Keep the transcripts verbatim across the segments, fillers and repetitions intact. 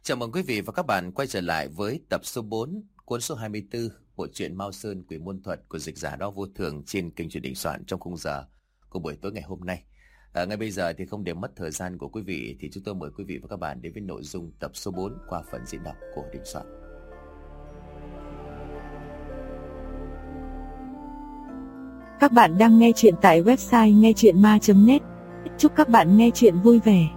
Chào mừng quý vị và các bạn quay trở lại với tập số bốn, cuốn số hai mươi tư, bộ truyện Mao Sơn Quỷ Môn Thuật của dịch giả Đao Vô Thường trên kênh truyện Đình Soạn trong khung giờ của buổi tối ngày hôm nay. À, ngay bây giờ thì không để mất thời gian của quý vị thì chúng tôi mời quý vị và các bạn đến với nội dung tập số bốn qua phần diễn đọc của Đình Soạn. Các bạn đang nghe chuyện tại website nghe chuyện ma chấm net. Chúc các bạn nghe chuyện vui vẻ.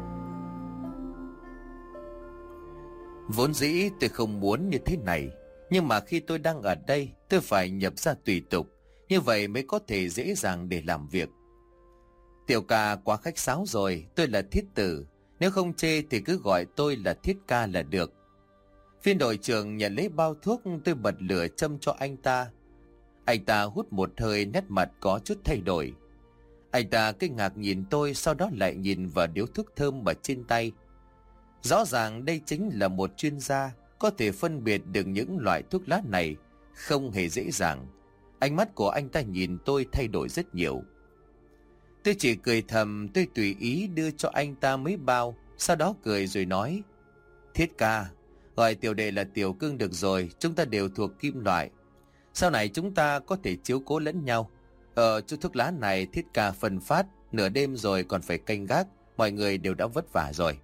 Vốn dĩ tôi không muốn như thế này, nhưng mà khi tôi đang ở đây, tôi phải nhập ra tùy tục, như vậy mới có thể dễ dàng để làm việc. Tiểu ca quá khách sáo rồi, tôi là Thiết Tử, nếu không chê thì cứ gọi tôi là Thiết Ca là được. Phiên đội trưởng nhận lấy bao thuốc, tôi bật lửa châm cho anh ta. Anh ta hút một hơi, nét mặt có chút thay đổi. Anh ta kinh ngạc nhìn tôi, sau đó lại nhìn vào điếu thuốc thơm ở trên tay. Rõ ràng đây chính là một chuyên gia, có thể phân biệt được những loại thuốc lá này, không hề dễ dàng. Ánh mắt của anh ta nhìn tôi thay đổi rất nhiều. Tôi chỉ cười thầm, tôi tùy ý đưa cho anh ta mấy bao, sau đó cười rồi nói: Thiết ca, gọi tiểu đệ là Tiểu Cương được rồi, chúng ta đều thuộc kim loại. Sau này chúng ta có thể chiếu cố lẫn nhau. Ờ, chút thuốc lá này Thiết ca phân phát, nửa đêm rồi còn phải canh gác, mọi người đều đã vất vả rồi.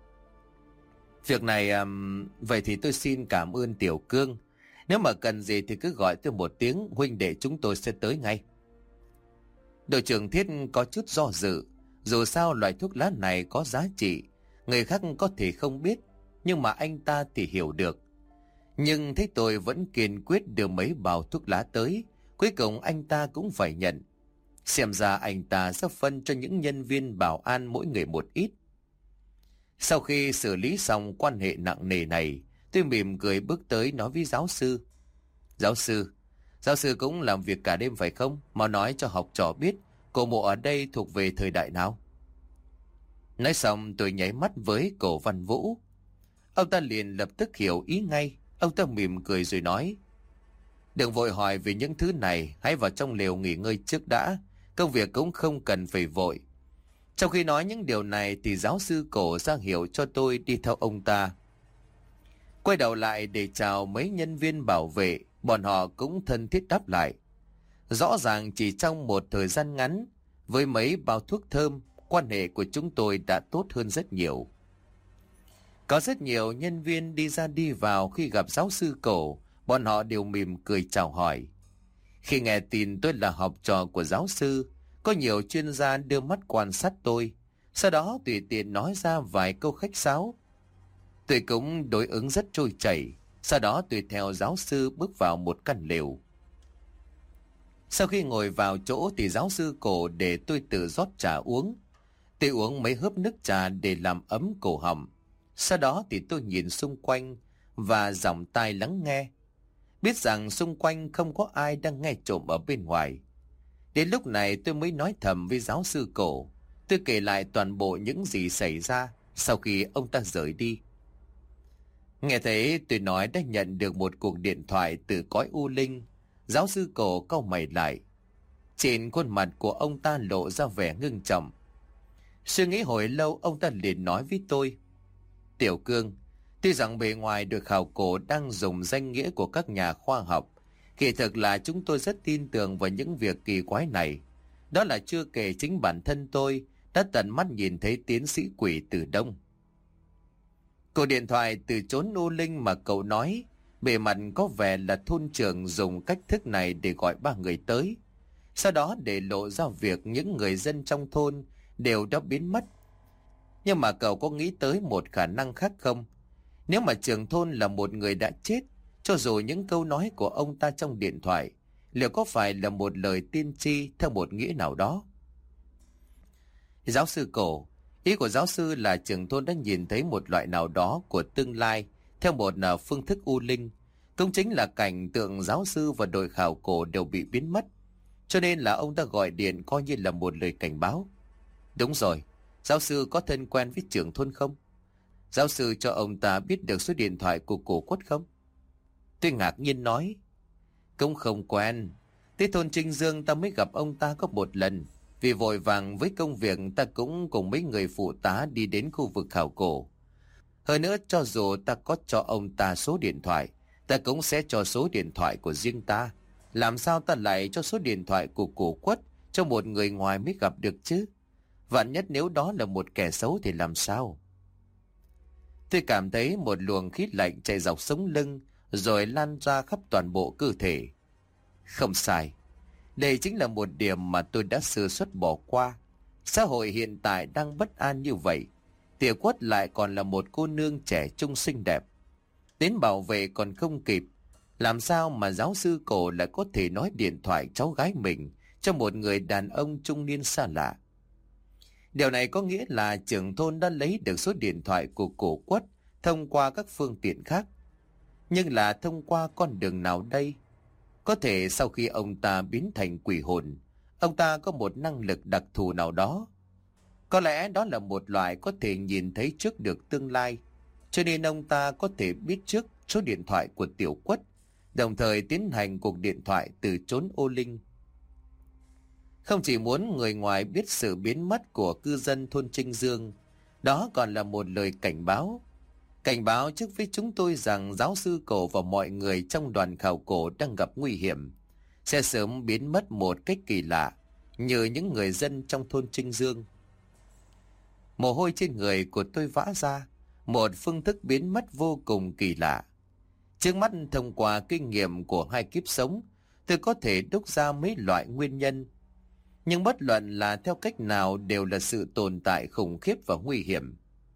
Việc này, um, vậy thì tôi xin cảm ơn Tiểu Cương. Nếu mà cần gì thì cứ gọi tôi một tiếng, huynh đệ chúng tôi sẽ tới ngay. Đội trưởng Thiết có chút do dự. Dù sao loại thuốc lá này có giá trị, người khác có thể không biết, nhưng mà anh ta thì hiểu được. Nhưng thấy tôi vẫn kiên quyết đưa mấy bao thuốc lá tới, cuối cùng anh ta cũng phải nhận. Xem ra anh ta sẽ phân cho những nhân viên bảo an mỗi người một ít. Sau khi xử lý xong quan hệ nặng nề này, tôi mỉm cười bước tới nói với giáo sư: Giáo sư, giáo sư cũng làm việc cả đêm phải không? Mau nói cho học trò biết cổ mộ ở đây thuộc về thời đại nào. Nói xong tôi nháy mắt với Cổ Văn Vũ. Ông ta liền lập tức hiểu ý ngay. Ông ta mỉm cười rồi nói: Đừng vội hỏi về những thứ này, hãy vào trong lều nghỉ ngơi trước đã. Công việc cũng không cần phải vội. Trong khi nói những điều này thì giáo sư Cổ ra hiệu cho tôi đi theo ông ta. Quay đầu lại để chào mấy nhân viên bảo vệ, bọn họ cũng thân thiết đáp lại. Rõ ràng chỉ trong một thời gian ngắn, với mấy bao thuốc thơm, quan hệ của chúng tôi đã tốt hơn rất nhiều. Có rất nhiều nhân viên đi ra đi vào khi gặp giáo sư Cổ, bọn họ đều mỉm cười chào hỏi. Khi nghe tin tôi là học trò của giáo sư, có nhiều chuyên gia đưa mắt quan sát tôi, sau đó tùy tiện nói ra vài câu khách sáo. Tôi cũng đối ứng rất trôi chảy, sau đó tùy theo giáo sư bước vào một căn lều. Sau khi ngồi vào chỗ thì giáo sư Cổ để tôi tự rót trà uống. Tôi uống mấy hớp nước trà để làm ấm cổ họng. Sau đó thì tôi nhìn xung quanh và giọng tai lắng nghe. Biết rằng xung quanh không có ai đang nghe trộm ở bên ngoài. Đến lúc này tôi mới nói thầm với giáo sư Cổ. Tôi kể lại toàn bộ những gì xảy ra sau khi ông ta rời đi. Nghe thấy tôi nói đã nhận được một cuộc điện thoại từ cõi u linh. Giáo sư Cổ cau mày lại. Trên khuôn mặt của ông ta lộ ra vẻ ngưng trọng. Suy nghĩ hồi lâu, ông ta liền nói với tôi: Tiểu Cương, tuy rằng bề ngoài được khảo cổ đang dùng danh nghĩa của các nhà khoa học, kỳ thực là chúng tôi rất tin tưởng vào những việc kỳ quái này. Đó là chưa kể chính bản thân tôi đã tận mắt nhìn thấy tiến sĩ quỷ từ Đông. Cuộc điện thoại từ chốn u linh mà cậu nói, bề mặt có vẻ là thôn trưởng dùng cách thức này để gọi ba người tới. Sau đó để lộ ra việc những người dân trong thôn đều đã biến mất. Nhưng mà cậu có nghĩ tới một khả năng khác không? Nếu mà trưởng thôn là một người đã chết, cho dù những câu nói của ông ta trong điện thoại, liệu có phải là một lời tiên tri theo một nghĩa nào đó? Giáo sư Cổ, ý của giáo sư là trưởng thôn đã nhìn thấy một loại nào đó của tương lai theo một phương thức u linh. Cũng chính là cảnh tượng giáo sư và đội khảo cổ đều bị biến mất. Cho nên là ông ta gọi điện coi như là một lời cảnh báo. Đúng rồi, giáo sư có thân quen với trưởng thôn không? Giáo sư cho ông ta biết được số điện thoại của cổ quất không? Tôi ngạc nhiên nói: Cũng không quen. Tới thôn Trinh Dương ta mới gặp ông ta có một lần. Vì vội vàng với công việc ta cũng cùng mấy người phụ tá đi đến khu vực khảo cổ. Hơn nữa, cho dù ta có cho ông ta số điện thoại, ta cũng sẽ cho số điện thoại của riêng ta. Làm sao ta lại cho số điện thoại của cổ quất cho một người ngoài mới gặp được chứ? Vạn nhất nếu đó là một kẻ xấu thì làm sao? Tôi cảm thấy một luồng khí lạnh chạy dọc sống lưng rồi lan ra khắp toàn bộ cơ thể. Không sai, đây chính là một điểm mà tôi đã sơ suất bỏ qua. Xã hội hiện tại đang bất an như vậy, Tiểu Quất lại còn là một cô nương trẻ trung xinh đẹp. Đến bảo vệ còn không kịp, làm sao mà giáo sư Cổ lại có thể nói điện thoại cháu gái mình cho một người đàn ông trung niên xa lạ? Điều này có nghĩa là trưởng thôn đã lấy được số điện thoại của Cổ Quất thông qua các phương tiện khác. Nhưng là thông qua con đường nào đây? Có thể sau khi ông ta biến thành quỷ hồn, ông ta có một năng lực đặc thù nào đó. Có lẽ đó là một loại có thể nhìn thấy trước được tương lai, cho nên ông ta có thể biết trước số điện thoại của Tiểu Quất, đồng thời tiến hành cuộc điện thoại từ chốn ô linh. Không chỉ muốn người ngoài biết sự biến mất của cư dân thôn Trinh Dương, đó còn là một lời cảnh báo. Cảnh báo trước với chúng tôi rằng giáo sư Cổ và mọi người trong đoàn khảo cổ đang gặp nguy hiểm, sẽ sớm biến mất một cách kỳ lạ, như những người dân trong thôn Trinh Dương. Mồ hôi trên người của tôi vã ra, một phương thức biến mất vô cùng kỳ lạ. Trước mắt thông qua kinh nghiệm của hai kiếp sống, tôi có thể đúc ra mấy loại nguyên nhân. Nhưng bất luận là theo cách nào đều là sự tồn tại khủng khiếp và nguy hiểm.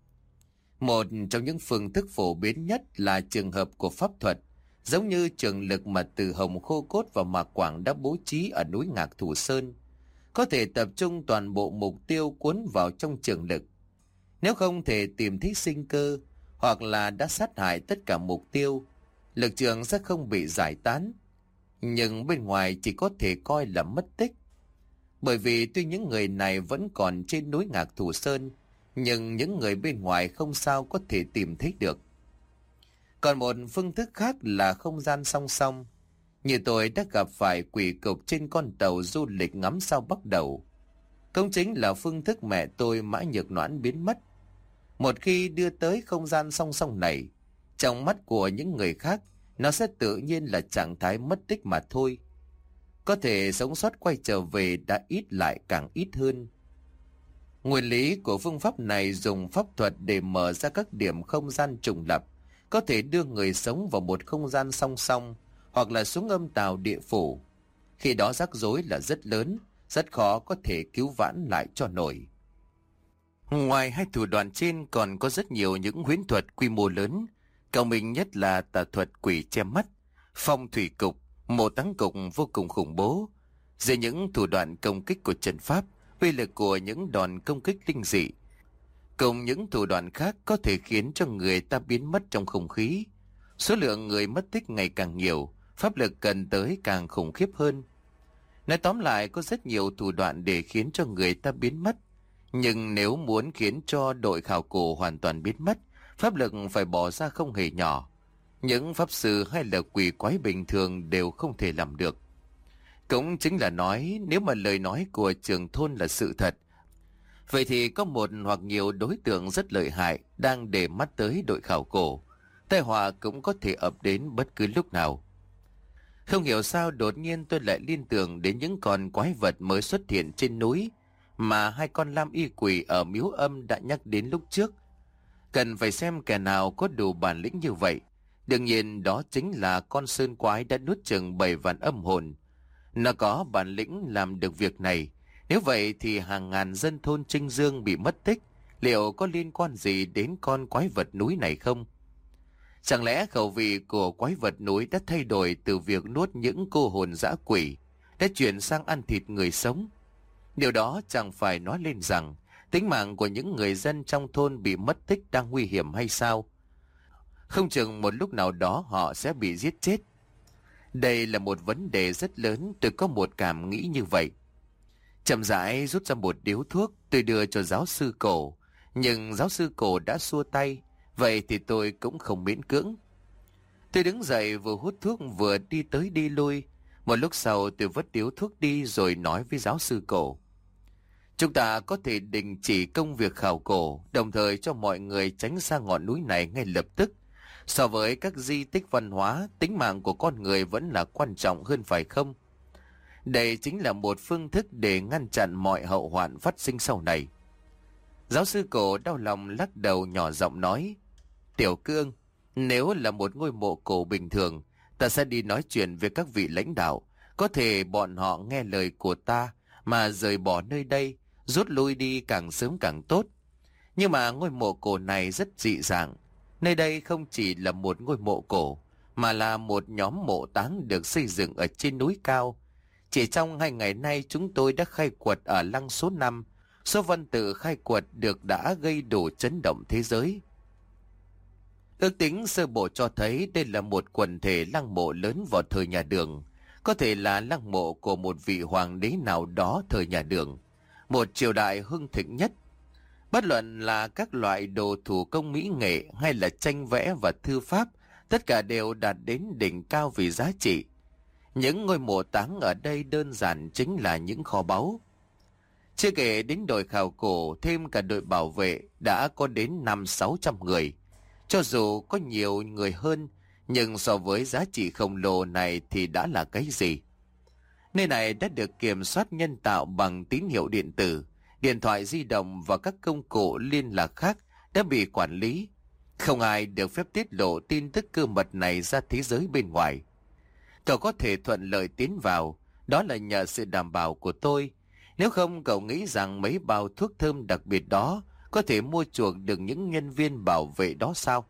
Một trong những phương thức phổ biến nhất là trường hợp của pháp thuật, giống như trường lực mà Từ Hồng Khô Cốt và Mạc Quảng đã bố trí ở núi Ngạc Thủ Sơn, có thể tập trung toàn bộ mục tiêu cuốn vào trong trường lực. Nếu không thể tìm thấy sinh cơ, hoặc là đã sát hại tất cả mục tiêu, lực trường sẽ không bị giải tán. Nhưng bên ngoài chỉ có thể coi là mất tích. Bởi vì tuy những người này vẫn còn trên núi Ngạc Thủ Sơn, nhưng những người bên ngoài không sao có thể tìm thấy được. Còn một phương thức khác là không gian song song, như tôi đã gặp phải quỷ cục trên con tàu du lịch ngắm sao Bắc Đầu. Cũng chính là phương thức mẹ tôi Mã Nhược Noãn biến mất. Một khi đưa tới không gian song song này, trong mắt của những người khác, nó sẽ tự nhiên là trạng thái mất tích mà thôi. Có thể sống sót quay trở về đã ít lại càng ít hơn. Nguyên lý của phương pháp này dùng pháp thuật để mở ra các điểm không gian trùng lập, có thể đưa người sống vào một không gian song song, hoặc là xuống âm tào địa phủ. Khi đó rắc rối là rất lớn, rất khó có thể cứu vãn lại cho nổi. Ngoài hai thủ đoạn trên còn có rất nhiều những huyễn thuật quy mô lớn, cao minh nhất là tà thuật quỷ che mắt, phong thủy cục, mộ táng cục vô cùng khủng bố. Dưới những thủ đoạn công kích của trận pháp, uy lực của những đòn công kích linh dị, cùng những thủ đoạn khác có thể khiến cho người ta biến mất trong không khí. Số lượng người mất tích ngày càng nhiều, pháp lực cần tới càng khủng khiếp hơn. Nói tóm lại, có rất nhiều thủ đoạn để khiến cho người ta biến mất. Nhưng nếu muốn khiến cho đội khảo cổ hoàn toàn biến mất, pháp lực phải bỏ ra không hề nhỏ. Những pháp sư hay là quỷ quái bình thường đều không thể làm được. Cũng chính là nói, nếu mà lời nói của trưởng thôn là sự thật, vậy thì có một hoặc nhiều đối tượng rất lợi hại đang để mắt tới đội khảo cổ. Tai họa cũng có thể ập đến bất cứ lúc nào. Không hiểu sao đột nhiên tôi lại liên tưởng đến những con quái vật mới xuất hiện trên núi mà hai con lam y quỷ ở miếu âm đã nhắc đến lúc trước. Cần phải xem kẻ nào có đủ bản lĩnh như vậy. Đương nhiên đó chính là con sơn quái đã nuốt chừng bảy vạn âm hồn. Nó có bản lĩnh làm được việc này. Nếu vậy thì hàng ngàn dân thôn Trinh Dương bị mất tích, liệu có liên quan gì đến con quái vật núi này không? Chẳng lẽ khẩu vị của quái vật núi đã thay đổi từ việc nuốt những cô hồn dã quỷ, đã chuyển sang ăn thịt người sống? Điều đó chẳng phải nói lên rằng tính mạng của những người dân trong thôn bị mất tích đang nguy hiểm hay sao? Không chừng một lúc nào đó họ sẽ bị giết chết. Đây là một vấn đề rất lớn, tôi có một cảm nghĩ như vậy. Chậm rãi rút ra một điếu thuốc, tôi đưa cho giáo sư Cổ. Nhưng giáo sư Cổ đã xua tay, vậy thì tôi cũng không miễn cưỡng. Tôi đứng dậy vừa hút thuốc vừa đi tới đi lui. Một lúc sau tôi vứt điếu thuốc đi rồi nói với giáo sư Cổ: Chúng ta có thể đình chỉ công việc khảo cổ, đồng thời cho mọi người tránh xa ngọn núi này ngay lập tức. So với các di tích văn hóa, tính mạng của con người vẫn là quan trọng hơn phải không? Đây chính là một phương thức để ngăn chặn mọi hậu hoạn phát sinh sau này. Giáo sư cổ đau lòng lắc đầu nhỏ giọng nói, Tiểu Cương, nếu là một ngôi mộ cổ bình thường, ta sẽ đi nói chuyện với các vị lãnh đạo. Có thể bọn họ nghe lời của ta mà rời bỏ nơi đây, rút lui đi càng sớm càng tốt. Nhưng mà ngôi mộ cổ này rất dị dạng. Nơi đây không chỉ là một ngôi mộ cổ, mà là một nhóm mộ táng được xây dựng ở trên núi cao. Chỉ trong hai ngày nay chúng tôi đã khai quật ở lăng số năm. Số văn tự khai quật được đã gây đủ chấn động thế giới. Ước tính sơ bộ cho thấy đây là một quần thể lăng mộ lớn vào thời nhà Đường. Có thể là lăng mộ của một vị hoàng đế nào đó thời nhà Đường, một triều đại hưng thịnh nhất. Bất luận là các loại đồ thủ công mỹ nghệ hay là tranh vẽ và thư pháp, tất cả đều đạt đến đỉnh cao vì giá trị. Những ngôi mộ táng ở đây đơn giản chính là những kho báu. Chưa kể đến đội khảo cổ, thêm cả đội bảo vệ đã có đến năm sáu trăm người. Cho dù có nhiều người hơn, nhưng so với giá trị khổng lồ này thì đã là cái gì? Nơi này đã được kiểm soát nhân tạo bằng tín hiệu điện tử, điện thoại di động và các công cụ liên lạc khác đã bị quản lý. Không ai được phép tiết lộ tin tức cơ mật này ra thế giới bên ngoài. Cậu có thể thuận lợi tiến vào, đó là nhờ sự đảm bảo của tôi. Nếu không, cậu nghĩ rằng mấy bao thuốc thơm đặc biệt đó có thể mua chuộc được những nhân viên bảo vệ đó sao?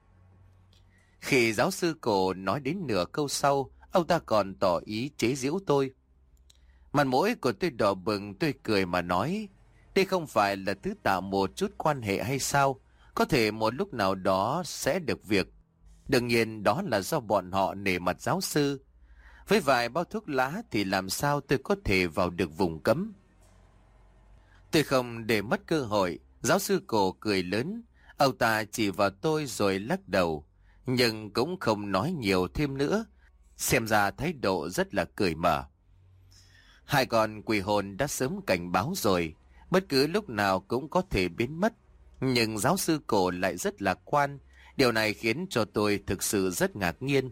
Khi giáo sư cổ nói đến nửa câu sau, ông ta còn tỏ ý chế giễu tôi. Mặt mũi của tôi đỏ bừng, tôi cười mà nói, đây không phải là thứ tạo một chút quan hệ hay sao? Có thể một lúc nào đó sẽ được việc. Đương nhiên đó là do bọn họ nể mặt giáo sư. Với vài bao thuốc lá thì làm sao tôi có thể vào được vùng cấm? Tôi không để mất cơ hội. Giáo sư cổ cười lớn. Ông ta chỉ vào tôi rồi lắc đầu, nhưng cũng không nói nhiều thêm nữa. Xem ra thái độ rất là cởi mở. Hai con quỷ hồn đã sớm cảnh báo rồi, bất cứ lúc nào cũng có thể biến mất. Nhưng giáo sư cổ lại rất lạc quan. Điều này khiến cho tôi thực sự rất ngạc nhiên.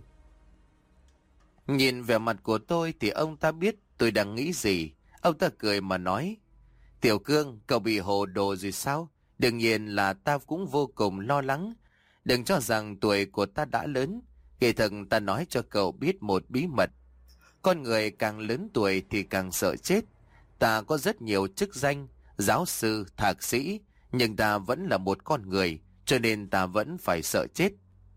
Nhìn vẻ mặt của tôi thì ông ta biết tôi đang nghĩ gì. Ông ta cười mà nói, Tiểu Cương, cậu bị hồ đồ rồi sao? Đương nhiên là ta cũng vô cùng lo lắng. Đừng cho rằng tuổi của ta đã lớn. Kỳ thực ta nói cho cậu biết một bí mật. Con người càng lớn tuổi thì càng sợ chết. Ta có rất nhiều chức danh, giáo sư, thạc sĩ, nhưng ta vẫn là một con người, cho nên ta vẫn phải sợ chết.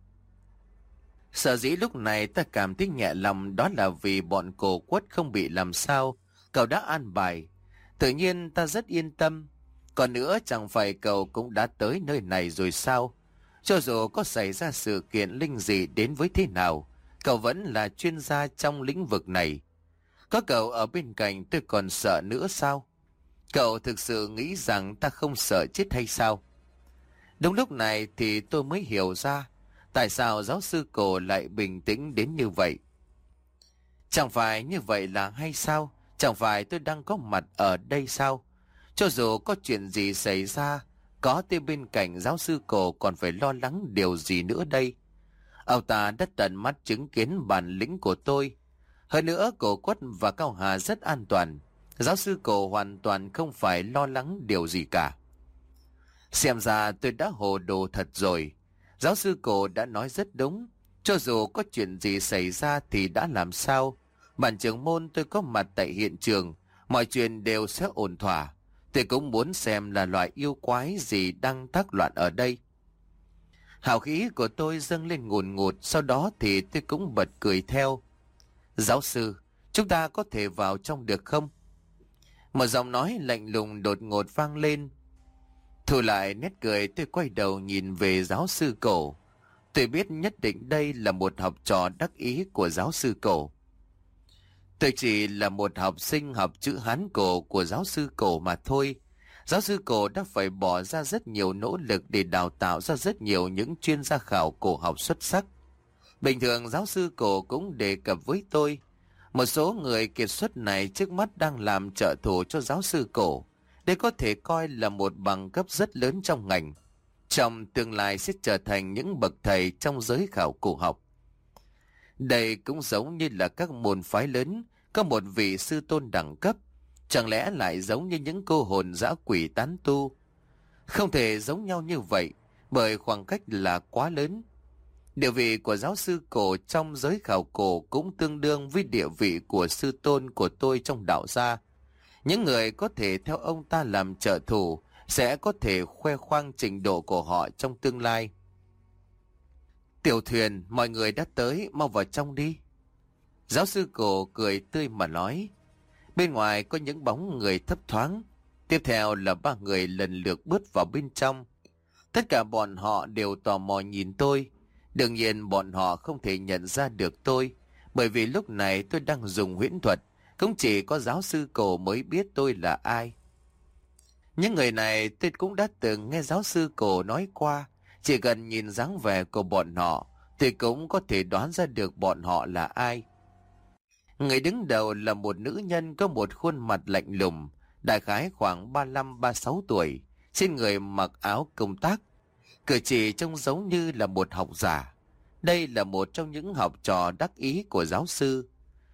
Sở dĩ lúc này ta cảm thấy nhẹ lòng, đó là vì bọn cổ quất không bị làm sao. Cậu đã an bài. Tự nhiên ta rất yên tâm. Còn nữa, chẳng phải cậu cũng đã tới nơi này rồi sao? Cho dù có xảy ra sự kiện linh dị đến với thế nào, cậu vẫn là chuyên gia trong lĩnh vực này. Có cậu ở bên cạnh tôi còn sợ nữa sao? Cậu thực sự nghĩ rằng ta không sợ chết hay sao? Đúng lúc này thì tôi mới hiểu ra tại sao giáo sư cổ lại bình tĩnh đến như vậy. Chẳng phải như vậy là hay sao? Chẳng phải tôi đang có mặt ở đây sao? Cho dù có chuyện gì xảy ra, có tôi bên cạnh giáo sư cổ còn phải lo lắng điều gì nữa đây? Ông ta đã tận mắt chứng kiến bản lĩnh của tôi. Hơn nữa, cổ quất và Cao Hà rất an toàn. Giáo sư cổ hoàn toàn không phải lo lắng điều gì cả. Xem ra tôi đã hồ đồ thật rồi. Giáo sư cổ đã nói rất đúng. Cho dù có chuyện gì xảy ra thì đã làm sao? Bản trưởng môn tôi có mặt tại hiện trường, mọi chuyện đều sẽ ổn thỏa. Tôi cũng muốn xem là loại yêu quái gì đang tác loạn ở đây. Hào khí của tôi dâng lên ngùn ngụt, sau đó thì tôi cũng bật cười theo. Giáo sư, chúng ta có thể vào trong được không? Một giọng nói lạnh lùng đột ngột vang lên. Thu lại nét cười, tôi quay đầu nhìn về giáo sư cổ. Tôi biết nhất định đây là một học trò đắc ý của giáo sư cổ. Tôi chỉ là một học sinh học chữ Hán cổ của giáo sư cổ mà thôi. Giáo sư cổ đã phải bỏ ra rất nhiều nỗ lực để đào tạo ra rất nhiều những chuyên gia khảo cổ học xuất sắc. Bình thường giáo sư cổ cũng đề cập với tôi, một số người kiệt xuất này trước mắt đang làm trợ thủ cho giáo sư cổ. Đây có thể coi là một bằng cấp rất lớn trong ngành. Trong tương lai sẽ trở thành những bậc thầy trong giới khảo cổ học. Đây cũng giống như là các môn phái lớn có một vị sư tôn đẳng cấp. Chẳng lẽ lại giống như những cô hồn dã quỷ tán tu? Không thể giống nhau như vậy, bởi khoảng cách là quá lớn. Địa vị của giáo sư cổ trong giới khảo cổ cũng tương đương với địa vị của sư tôn của tôi trong đạo gia. Những người có thể theo ông ta làm trợ thủ sẽ có thể khoe khoang trình độ của họ trong tương lai. Tiểu thuyền, mọi người đã tới, mau vào trong đi. Giáo sư cổ cười tươi mà nói. Bên ngoài có những bóng người thấp thoáng. Tiếp theo là ba người lần lượt bước vào bên trong. Tất cả bọn họ đều tò mò nhìn tôi. Đương nhiên bọn họ không thể nhận ra được tôi, bởi vì lúc này tôi đang dùng huyễn thuật. Cũng chỉ có giáo sư cổ mới biết tôi là ai. Những người này tôi cũng đã từng nghe giáo sư cổ nói qua. Chỉ cần nhìn dáng vẻ của bọn họ thì cũng có thể đoán ra được bọn họ là ai. Người đứng đầu là một nữ nhân có một khuôn mặt lạnh lùng, đại khái khoảng ba mươi lăm ba mươi sáu tuổi, trên người mặc áo công tác. Cử chỉ trông giống như là một học giả. Đây là một trong những học trò đắc ý của giáo sư.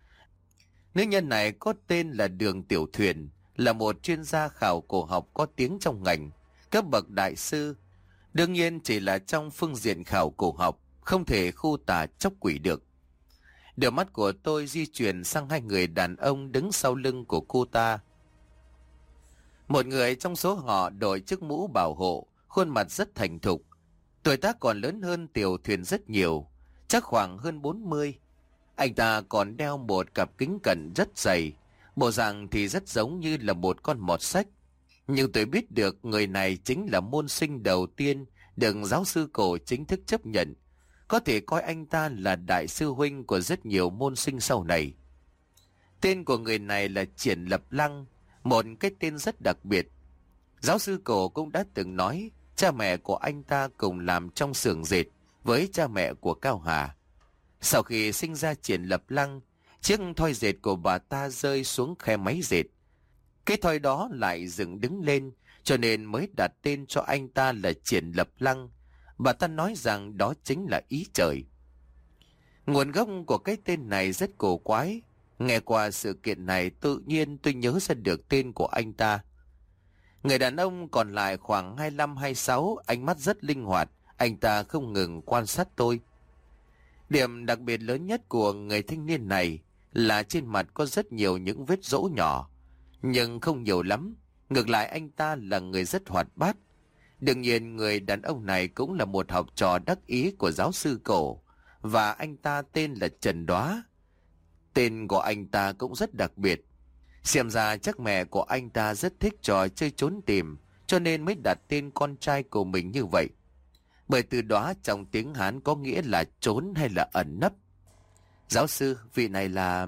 Nữ nhân này có tên là Đường Tiểu Thuyền, là một chuyên gia khảo cổ học có tiếng trong ngành, cấp bậc đại sư. Đương nhiên chỉ là trong phương diện khảo cổ học, không thể khu tà chóc quỷ được. Đôi mắt của tôi di chuyển sang hai người đàn ông đứng sau lưng của cô ta. Một người trong số họ đội chiếc mũ bảo hộ, khuôn mặt rất thành thục. Tuổi tác còn lớn hơn Tiểu Thuyền rất nhiều, chắc khoảng hơn bốn mươi. Anh ta còn đeo một cặp kính cận rất dày, bộ dạng thì rất giống như là một con mọt sách. Nhưng tôi biết được người này chính là môn sinh đầu tiên được giáo sư cổ chính thức chấp nhận. Có thể coi anh ta là đại sư huynh của rất nhiều môn sinh sau này. Tên của người này là Triển Lập Lăng, một cái tên rất đặc biệt. Giáo sư cổ cũng đã từng nói cha mẹ của anh ta cùng làm trong xưởng dệt với cha mẹ của Cao Hà. Sau khi sinh ra Triển Lập Lăng, chiếc thoi dệt của bà ta rơi xuống khe máy dệt. Cái thoi đó lại dựng đứng lên, cho nên mới đặt tên cho anh ta là Triển Lập Lăng. Bà ta nói rằng đó chính là ý trời. Nguồn gốc của cái tên này rất cổ quái. Nghe qua sự kiện này tự nhiên tôi nhớ ra được tên của anh ta. Người đàn ông còn lại khoảng hai mươi lăm hai mươi sáu, ánh mắt rất linh hoạt. Anh ta không ngừng quan sát tôi. Điểm đặc biệt lớn nhất của người thanh niên này là trên mặt có rất nhiều những vết rỗ nhỏ, nhưng không nhiều lắm. Ngược lại anh ta là người rất hoạt bát. Đương nhiên người đàn ông này cũng là một học trò đắc ý của giáo sư cổ, và anh ta tên là Trần Đóa. Tên của anh ta cũng rất đặc biệt. Xem ra chắc mẹ của anh ta rất thích trò chơi trốn tìm, cho nên mới đặt tên con trai của mình như vậy. Bởi từ đó trong tiếng Hán có nghĩa là trốn hay là ẩn nấp. Giáo sư, vị này là...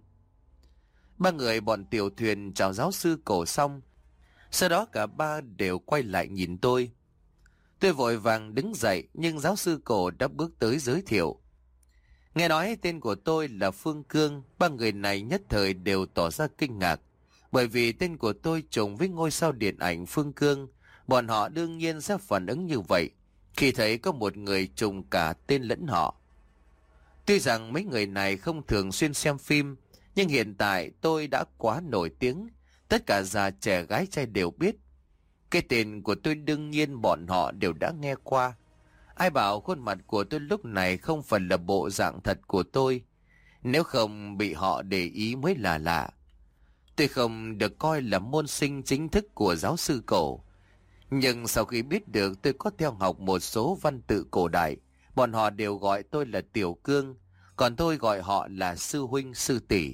Ba người bọn Tiểu Thuyền chào giáo sư cổ xong. Sau đó cả ba đều quay lại nhìn tôi. Tôi vội vàng đứng dậy, nhưng giáo sư cổ đã bước tới giới thiệu. Nghe nói tên của tôi là Phương Cương, ba người này nhất thời đều tỏ ra kinh ngạc. Bởi vì tên của tôi trùng với ngôi sao điện ảnh Phương Cương, bọn họ đương nhiên sẽ phản ứng như vậy khi thấy có một người trùng cả tên lẫn họ. Tuy rằng mấy người này không thường xuyên xem phim, nhưng hiện tại tôi đã quá nổi tiếng, tất cả già trẻ gái trai đều biết. Cái tên của tôi đương nhiên bọn họ đều đã nghe qua. Ai bảo khuôn mặt của tôi lúc này không phải là bộ dạng thật của tôi, nếu không bị họ để ý mới là lạ. Tôi không được coi là môn sinh chính thức của giáo sư cổ, nhưng sau khi biết được tôi có theo học một số văn tự cổ đại, bọn họ đều gọi tôi là Tiểu Cương, còn tôi gọi họ là sư huynh sư tỷ.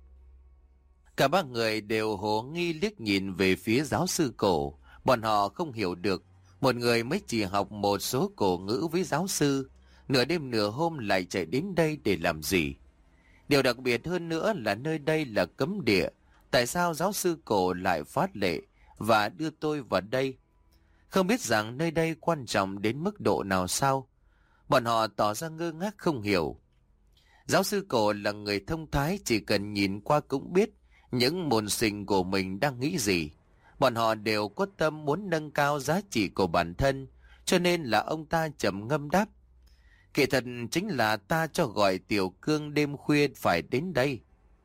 Cả ba người đều hồ nghi liếc nhìn về phía giáo sư cổ. Bọn họ không hiểu được, một người mới chỉ học một số cổ ngữ với giáo sư, nửa đêm nửa hôm lại chạy đến đây để làm gì. Điều đặc biệt hơn nữa là nơi đây là cấm địa. Tại sao giáo sư cổ lại phát lệ và đưa tôi vào đây? Không biết rằng nơi đây quan trọng đến mức độ nào sao? Bọn họ tỏ ra ngơ ngác không hiểu. Giáo sư cổ là người thông thái, chỉ cần nhìn qua cũng biết những môn sinh của mình đang nghĩ gì. Bọn họ đều có tâm muốn nâng cao giá trị của bản thân, cho nên là ông ta trầm ngâm đáp. Kỳ thật chính là ta cho gọi Tiểu Cương đêm khuya phải đến đây.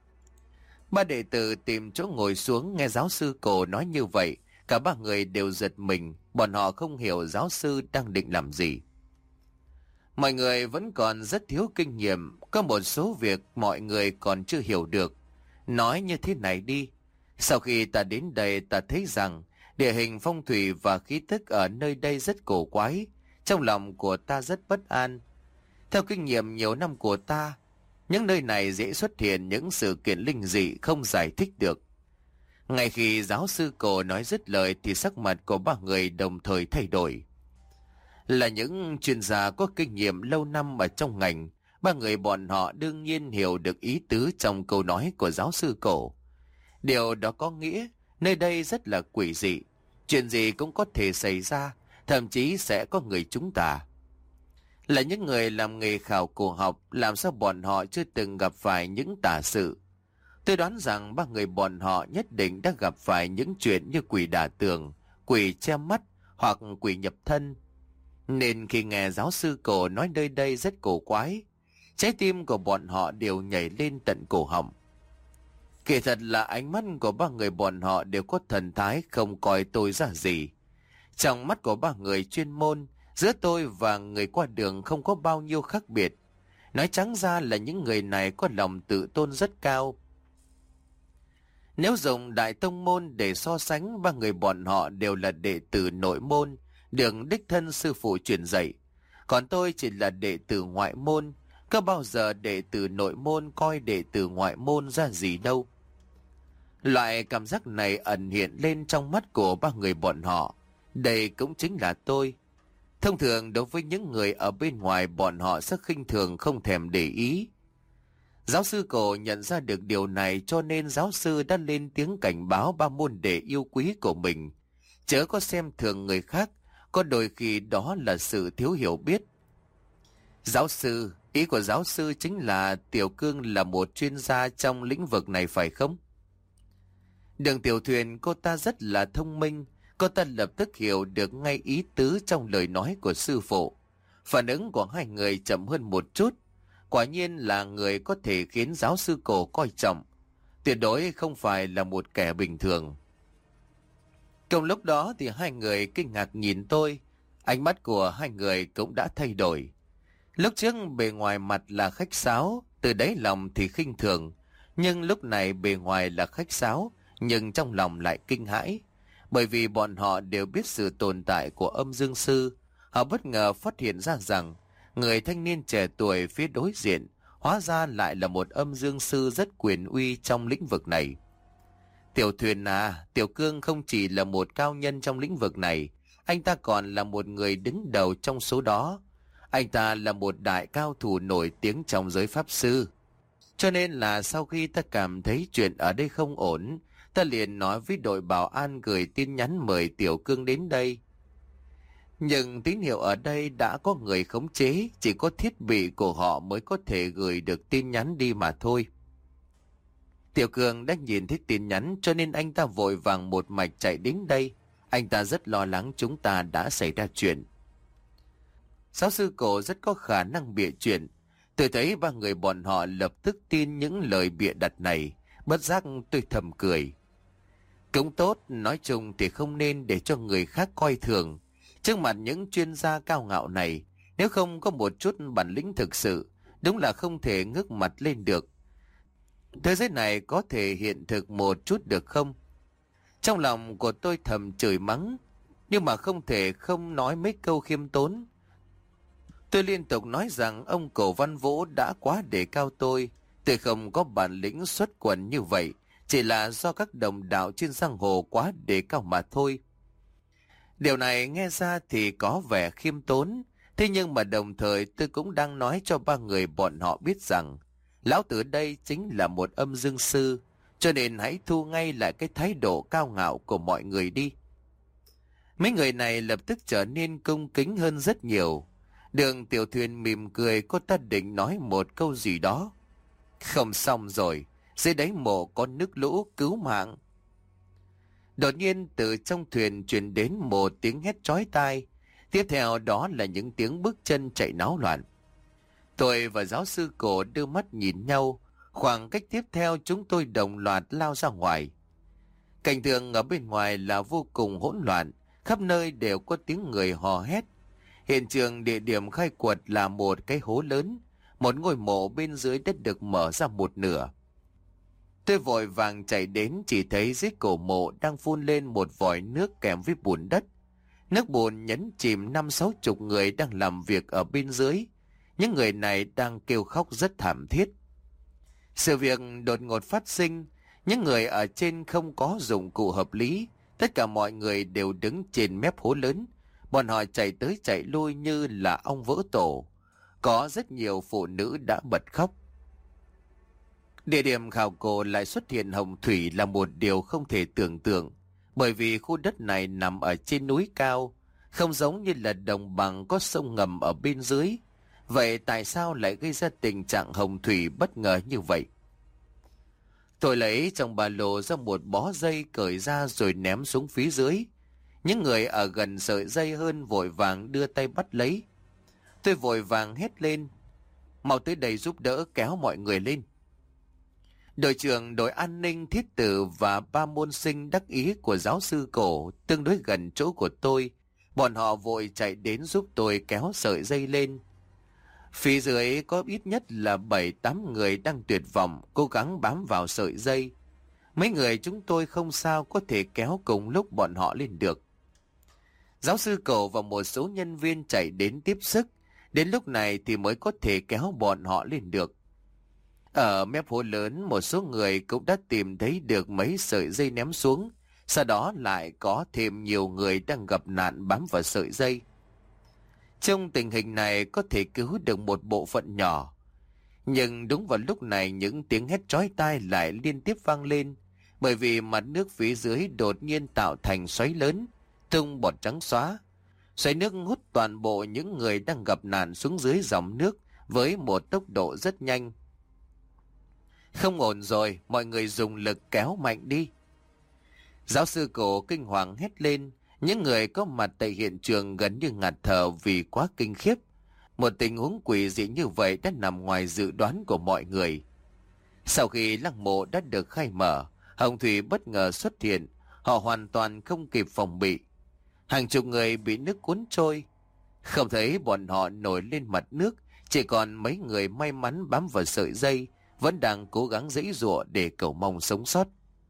Ba đệ tử tìm chỗ ngồi xuống, nghe giáo sư Cổ nói như vậy, cả ba người đều giật mình, bọn họ không hiểu giáo sư đang định làm gì. Mọi người vẫn còn rất thiếu kinh nghiệm, có một số việc mọi người còn chưa hiểu được. Nói như thế này đi, sau khi ta đến đây ta thấy rằng địa hình phong thủy và khí tức ở nơi đây rất cổ quái, trong lòng của ta rất bất an. Theo kinh nghiệm nhiều năm của ta, những nơi này dễ xuất hiện những sự kiện linh dị không giải thích được. Ngay khi giáo sư Cổ nói dứt lời thì sắc mặt của ba người đồng thời thay đổi. Là những chuyên gia có kinh nghiệm lâu năm ở trong ngành, ba người bọn họ đương nhiên hiểu được ý tứ trong câu nói của giáo sư Cổ. Điều đó có nghĩa nơi đây rất là quỷ dị, chuyện gì cũng có thể xảy ra, thậm chí sẽ có người trúng tà. Là những người làm nghề khảo cổ học, làm sao bọn họ chưa từng gặp phải những tà sự. Tôi đoán rằng ba người bọn họ nhất định đã gặp phải những chuyện như quỷ đả tường, quỷ che mắt hoặc quỷ nhập thân. Nên khi nghe giáo sư Cổ nói nơi đây rất cổ quái, trái tim của bọn họ đều nhảy lên tận cổ họng. Kỳ thật là ánh mắt của ba người bọn họ đều có thần thái không coi tôi ra gì. Trong mắt của ba người chuyên môn, giữa tôi và người qua đường không có bao nhiêu khác biệt. Nói trắng ra là những người này có lòng tự tôn rất cao. Nếu dùng đại tông môn để so sánh, ba người bọn họ đều là đệ tử nội môn, được đích thân sư phụ truyền dạy. Còn tôi chỉ là đệ tử ngoại môn, có bao giờ đệ tử nội môn coi đệ tử ngoại môn ra gì đâu. Loại cảm giác này ẩn hiện lên trong mắt của ba người bọn họ. Đây cũng chính là tôi. Thông thường đối với những người ở bên ngoài, bọn họ sẽ khinh thường không thèm để ý. Giáo sư Cổ nhận ra được điều này, cho nên giáo sư đã lên tiếng cảnh báo ba môn đệ yêu quý của mình. Chớ có xem thường người khác, có đôi khi đó là sự thiếu hiểu biết. Giáo sư, ý của giáo sư chính là Tiểu Cương là một chuyên gia trong lĩnh vực này phải không? Đường Tiểu Thuyền, cô ta rất là thông minh, cô ta lập tức hiểu được ngay ý tứ trong lời nói của sư phụ. Phản ứng của hai người chậm hơn một chút, quả nhiên là người có thể khiến giáo sư Cổ coi trọng, tuyệt đối không phải là một kẻ bình thường. Cùng lúc đó thì hai người kinh ngạc nhìn tôi, ánh mắt của hai người cũng đã thay đổi. Lúc trước bề ngoài mặt là khách sáo, từ đáy lòng thì khinh thường, nhưng lúc này bề ngoài là khách sáo, nhưng trong lòng lại kinh hãi, bởi vì bọn họ đều biết sự tồn tại của âm dương sư. Họ bất ngờ phát hiện ra rằng người thanh niên trẻ tuổi phía đối diện hóa ra lại là một âm dương sư rất quyền uy trong lĩnh vực này. Tiểu Thuyền à, Tiểu Cương không chỉ là một cao nhân trong lĩnh vực này, anh ta còn là một người đứng đầu trong số đó. Anh ta là một đại cao thủ nổi tiếng trong giới pháp sư. Cho nên là sau khi ta cảm thấy chuyện ở đây không ổn, ta liền nói với đội bảo an gửi tin nhắn mời Tiểu Cương đến đây. Nhưng tín hiệu ở đây đã có người khống chế, chỉ có thiết bị của họ mới có thể gửi được tin nhắn đi mà thôi. Tiểu Cương đã nhìn thấy tin nhắn, cho nên anh ta vội vàng một mạch chạy đến đây. Anh ta rất lo lắng chúng ta đã xảy ra chuyện. Giáo sư Cổ rất có khả năng bịa chuyện. Tôi thấy ba người bọn họ lập tức tin những lời bịa đặt này. Bất giác tôi thầm cười. Cũng tốt, nói chung thì không nên để cho người khác coi thường. Trước mặt những chuyên gia cao ngạo này, nếu không có một chút bản lĩnh thực sự, đúng là không thể ngước mặt lên được. Thế giới này có thể hiện thực một chút được không? Trong lòng của tôi thầm chửi mắng, nhưng mà không thể không nói mấy câu khiêm tốn. Tôi liên tục nói rằng ông Cổ Văn Vũ đã quá đề cao tôi. Tôi không có bản lĩnh xuất quần như vậy, chỉ là do các đồng đạo trên giang hồ quá đề cao mà thôi. Điều này nghe ra thì có vẻ khiêm tốn, thế nhưng mà đồng thời tôi cũng đang nói cho ba người bọn họ biết rằng lão tử đây chính là một âm dương sư, cho nên hãy thu ngay lại cái thái độ cao ngạo của mọi người đi. Mấy người này lập tức trở nên cung kính hơn rất nhiều. Đường Tiểu Thuyền mỉm cười, cô ta định nói một câu gì đó. Không xong rồi, dưới đáy mộ có nước lũ cứu mạng. Đột nhiên từ trong thuyền truyền đến một tiếng hét chói tai. Tiếp theo đó là những tiếng bước chân chạy náo loạn. Tôi và giáo sư Cổ đưa mắt nhìn nhau. Khoảng cách tiếp theo chúng tôi đồng loạt lao ra ngoài. Cảnh tượng ở bên ngoài là vô cùng hỗn loạn. Khắp nơi đều có tiếng người hò hét. Hiện trường địa điểm khai quật là một cái hố lớn. Một ngôi mộ bên dưới đất được mở ra một nửa. Tôi vội vàng chạy đến, chỉ thấy dưới cổ mộ đang phun lên một vòi nước kèm với bùn đất. Nước bùn nhấn chìm năm sáu chục người đang làm việc ở bên dưới. Những người này đang kêu khóc rất thảm thiết. Sự việc đột ngột phát sinh. Những người ở trên không có dụng cụ hợp lý. Tất cả mọi người đều đứng trên mép hố lớn. Bọn họ chạy tới chạy lui như là ong vỡ tổ. Có rất nhiều phụ nữ đã bật khóc. Địa điểm khảo cổ lại xuất hiện hồng thủy là một điều không thể tưởng tượng. Bởi vì khu đất này nằm ở trên núi cao, không giống như là đồng bằng có sông ngầm ở bên dưới. Vậy tại sao lại gây ra tình trạng hồng thủy bất ngờ như vậy? Tôi lấy trong ba lô ra một bó dây cởi ra rồi ném xuống phía dưới. Những người ở gần sợi dây hơn vội vàng đưa tay bắt lấy. Tôi vội vàng hét lên: mau tới đây giúp đỡ kéo mọi người lên. Đội trưởng đội an ninh Thiết Tử và ba môn sinh đắc ý của giáo sư Cổ tương đối gần chỗ của tôi. Bọn họ vội chạy đến giúp tôi kéo sợi dây lên. Phía dưới có ít nhất là bảy tám người đang tuyệt vọng cố gắng bám vào sợi dây. Mấy người chúng tôi không sao có thể kéo cùng lúc bọn họ lên được. Giáo sư Cổ và một số nhân viên chạy đến tiếp sức. Đến lúc này thì mới có thể kéo bọn họ lên được. Ở mép hố lớn, một số người cũng đã tìm thấy được mấy sợi dây ném xuống. Sau đó lại có thêm nhiều người đang gặp nạn bám vào sợi dây. Trong tình hình này có thể cứu được một bộ phận nhỏ. Nhưng đúng vào lúc này những tiếng hét chói tai lại liên tiếp vang lên. Bởi vì mặt nước phía dưới đột nhiên tạo thành xoáy lớn, tung bọt trắng xóa. Xoáy nước hút toàn bộ những người đang gặp nạn xuống dưới dòng nước với một tốc độ rất nhanh. Không ổn rồi, mọi người dùng lực kéo mạnh đi. Giáo sư Cổ kinh hoàng hét lên. Những người có mặt tại hiện trường gần như ngạt thở vì quá kinh khiếp. Một tình huống quỷ dị như vậy đã nằm ngoài dự đoán của mọi người. Sau khi lăng mộ đã được khai mở, hồng thủy bất ngờ xuất hiện. Họ hoàn toàn không kịp phòng bị. Hàng chục người bị nước cuốn trôi. Không thấy bọn họ nổi lên mặt nước. Chỉ còn mấy người may mắn bám vào sợi dây, vẫn đang cố gắng giãy giụa để cầu mong sống sót.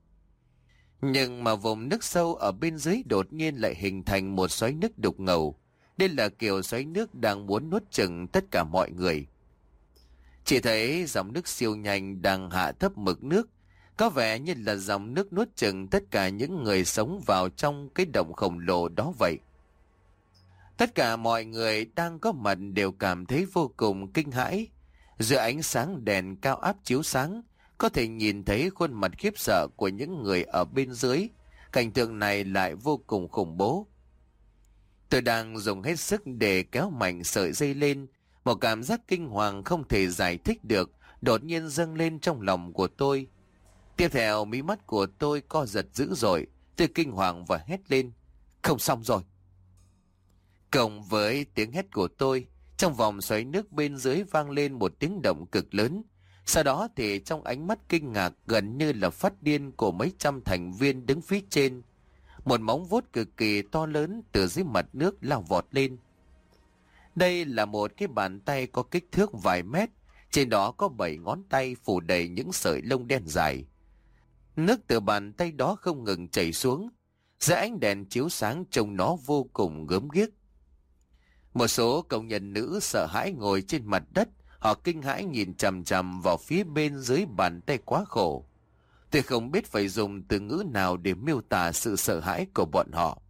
Nhưng mà vùng nước sâu ở bên dưới đột nhiên lại hình thành một xoáy nước đục ngầu. Đây là kiểu xoáy nước đang muốn nuốt chửng tất cả mọi người. Chỉ thấy dòng nước siêu nhanh đang hạ thấp mực nước. Có vẻ như là dòng nước nuốt chửng tất cả những người sống vào trong cái động khổng lồ đó vậy. Tất cả mọi người đang có mặt đều cảm thấy vô cùng kinh hãi. Giữa ánh sáng đèn cao áp chiếu sáng, có thể nhìn thấy khuôn mặt khiếp sợ của những người ở bên dưới. Cảnh tượng này lại vô cùng khủng bố. Tôi đang dùng hết sức để kéo mạnh sợi dây lên. Một cảm giác kinh hoàng không thể giải thích được đột nhiên dâng lên trong lòng của tôi. Tiếp theo mí mắt của tôi co giật dữ dội. Tôi kinh hoàng và hét lên: không xong rồi. Cộng với tiếng hét của tôi, trong vòng xoáy nước bên dưới vang lên một tiếng động cực lớn. Sau đó thì trong ánh mắt kinh ngạc gần như là phát điên của mấy trăm thành viên đứng phía trên, một móng vuốt cực kỳ to lớn từ dưới mặt nước lao vọt lên. Đây là một cái bàn tay có kích thước vài mét, trên đó có bảy ngón tay phủ đầy những sợi lông đen dài. Nước từ bàn tay đó không ngừng chảy xuống, dưới ánh đèn chiếu sáng trông nó vô cùng gớm ghiếc. Một số công nhân nữ sợ hãi ngồi trên mặt đất, họ kinh hãi nhìn chằm chằm vào phía bên dưới bàn tay quá khổ. Tôi không biết phải dùng từ ngữ nào để miêu tả sự sợ hãi của bọn họ.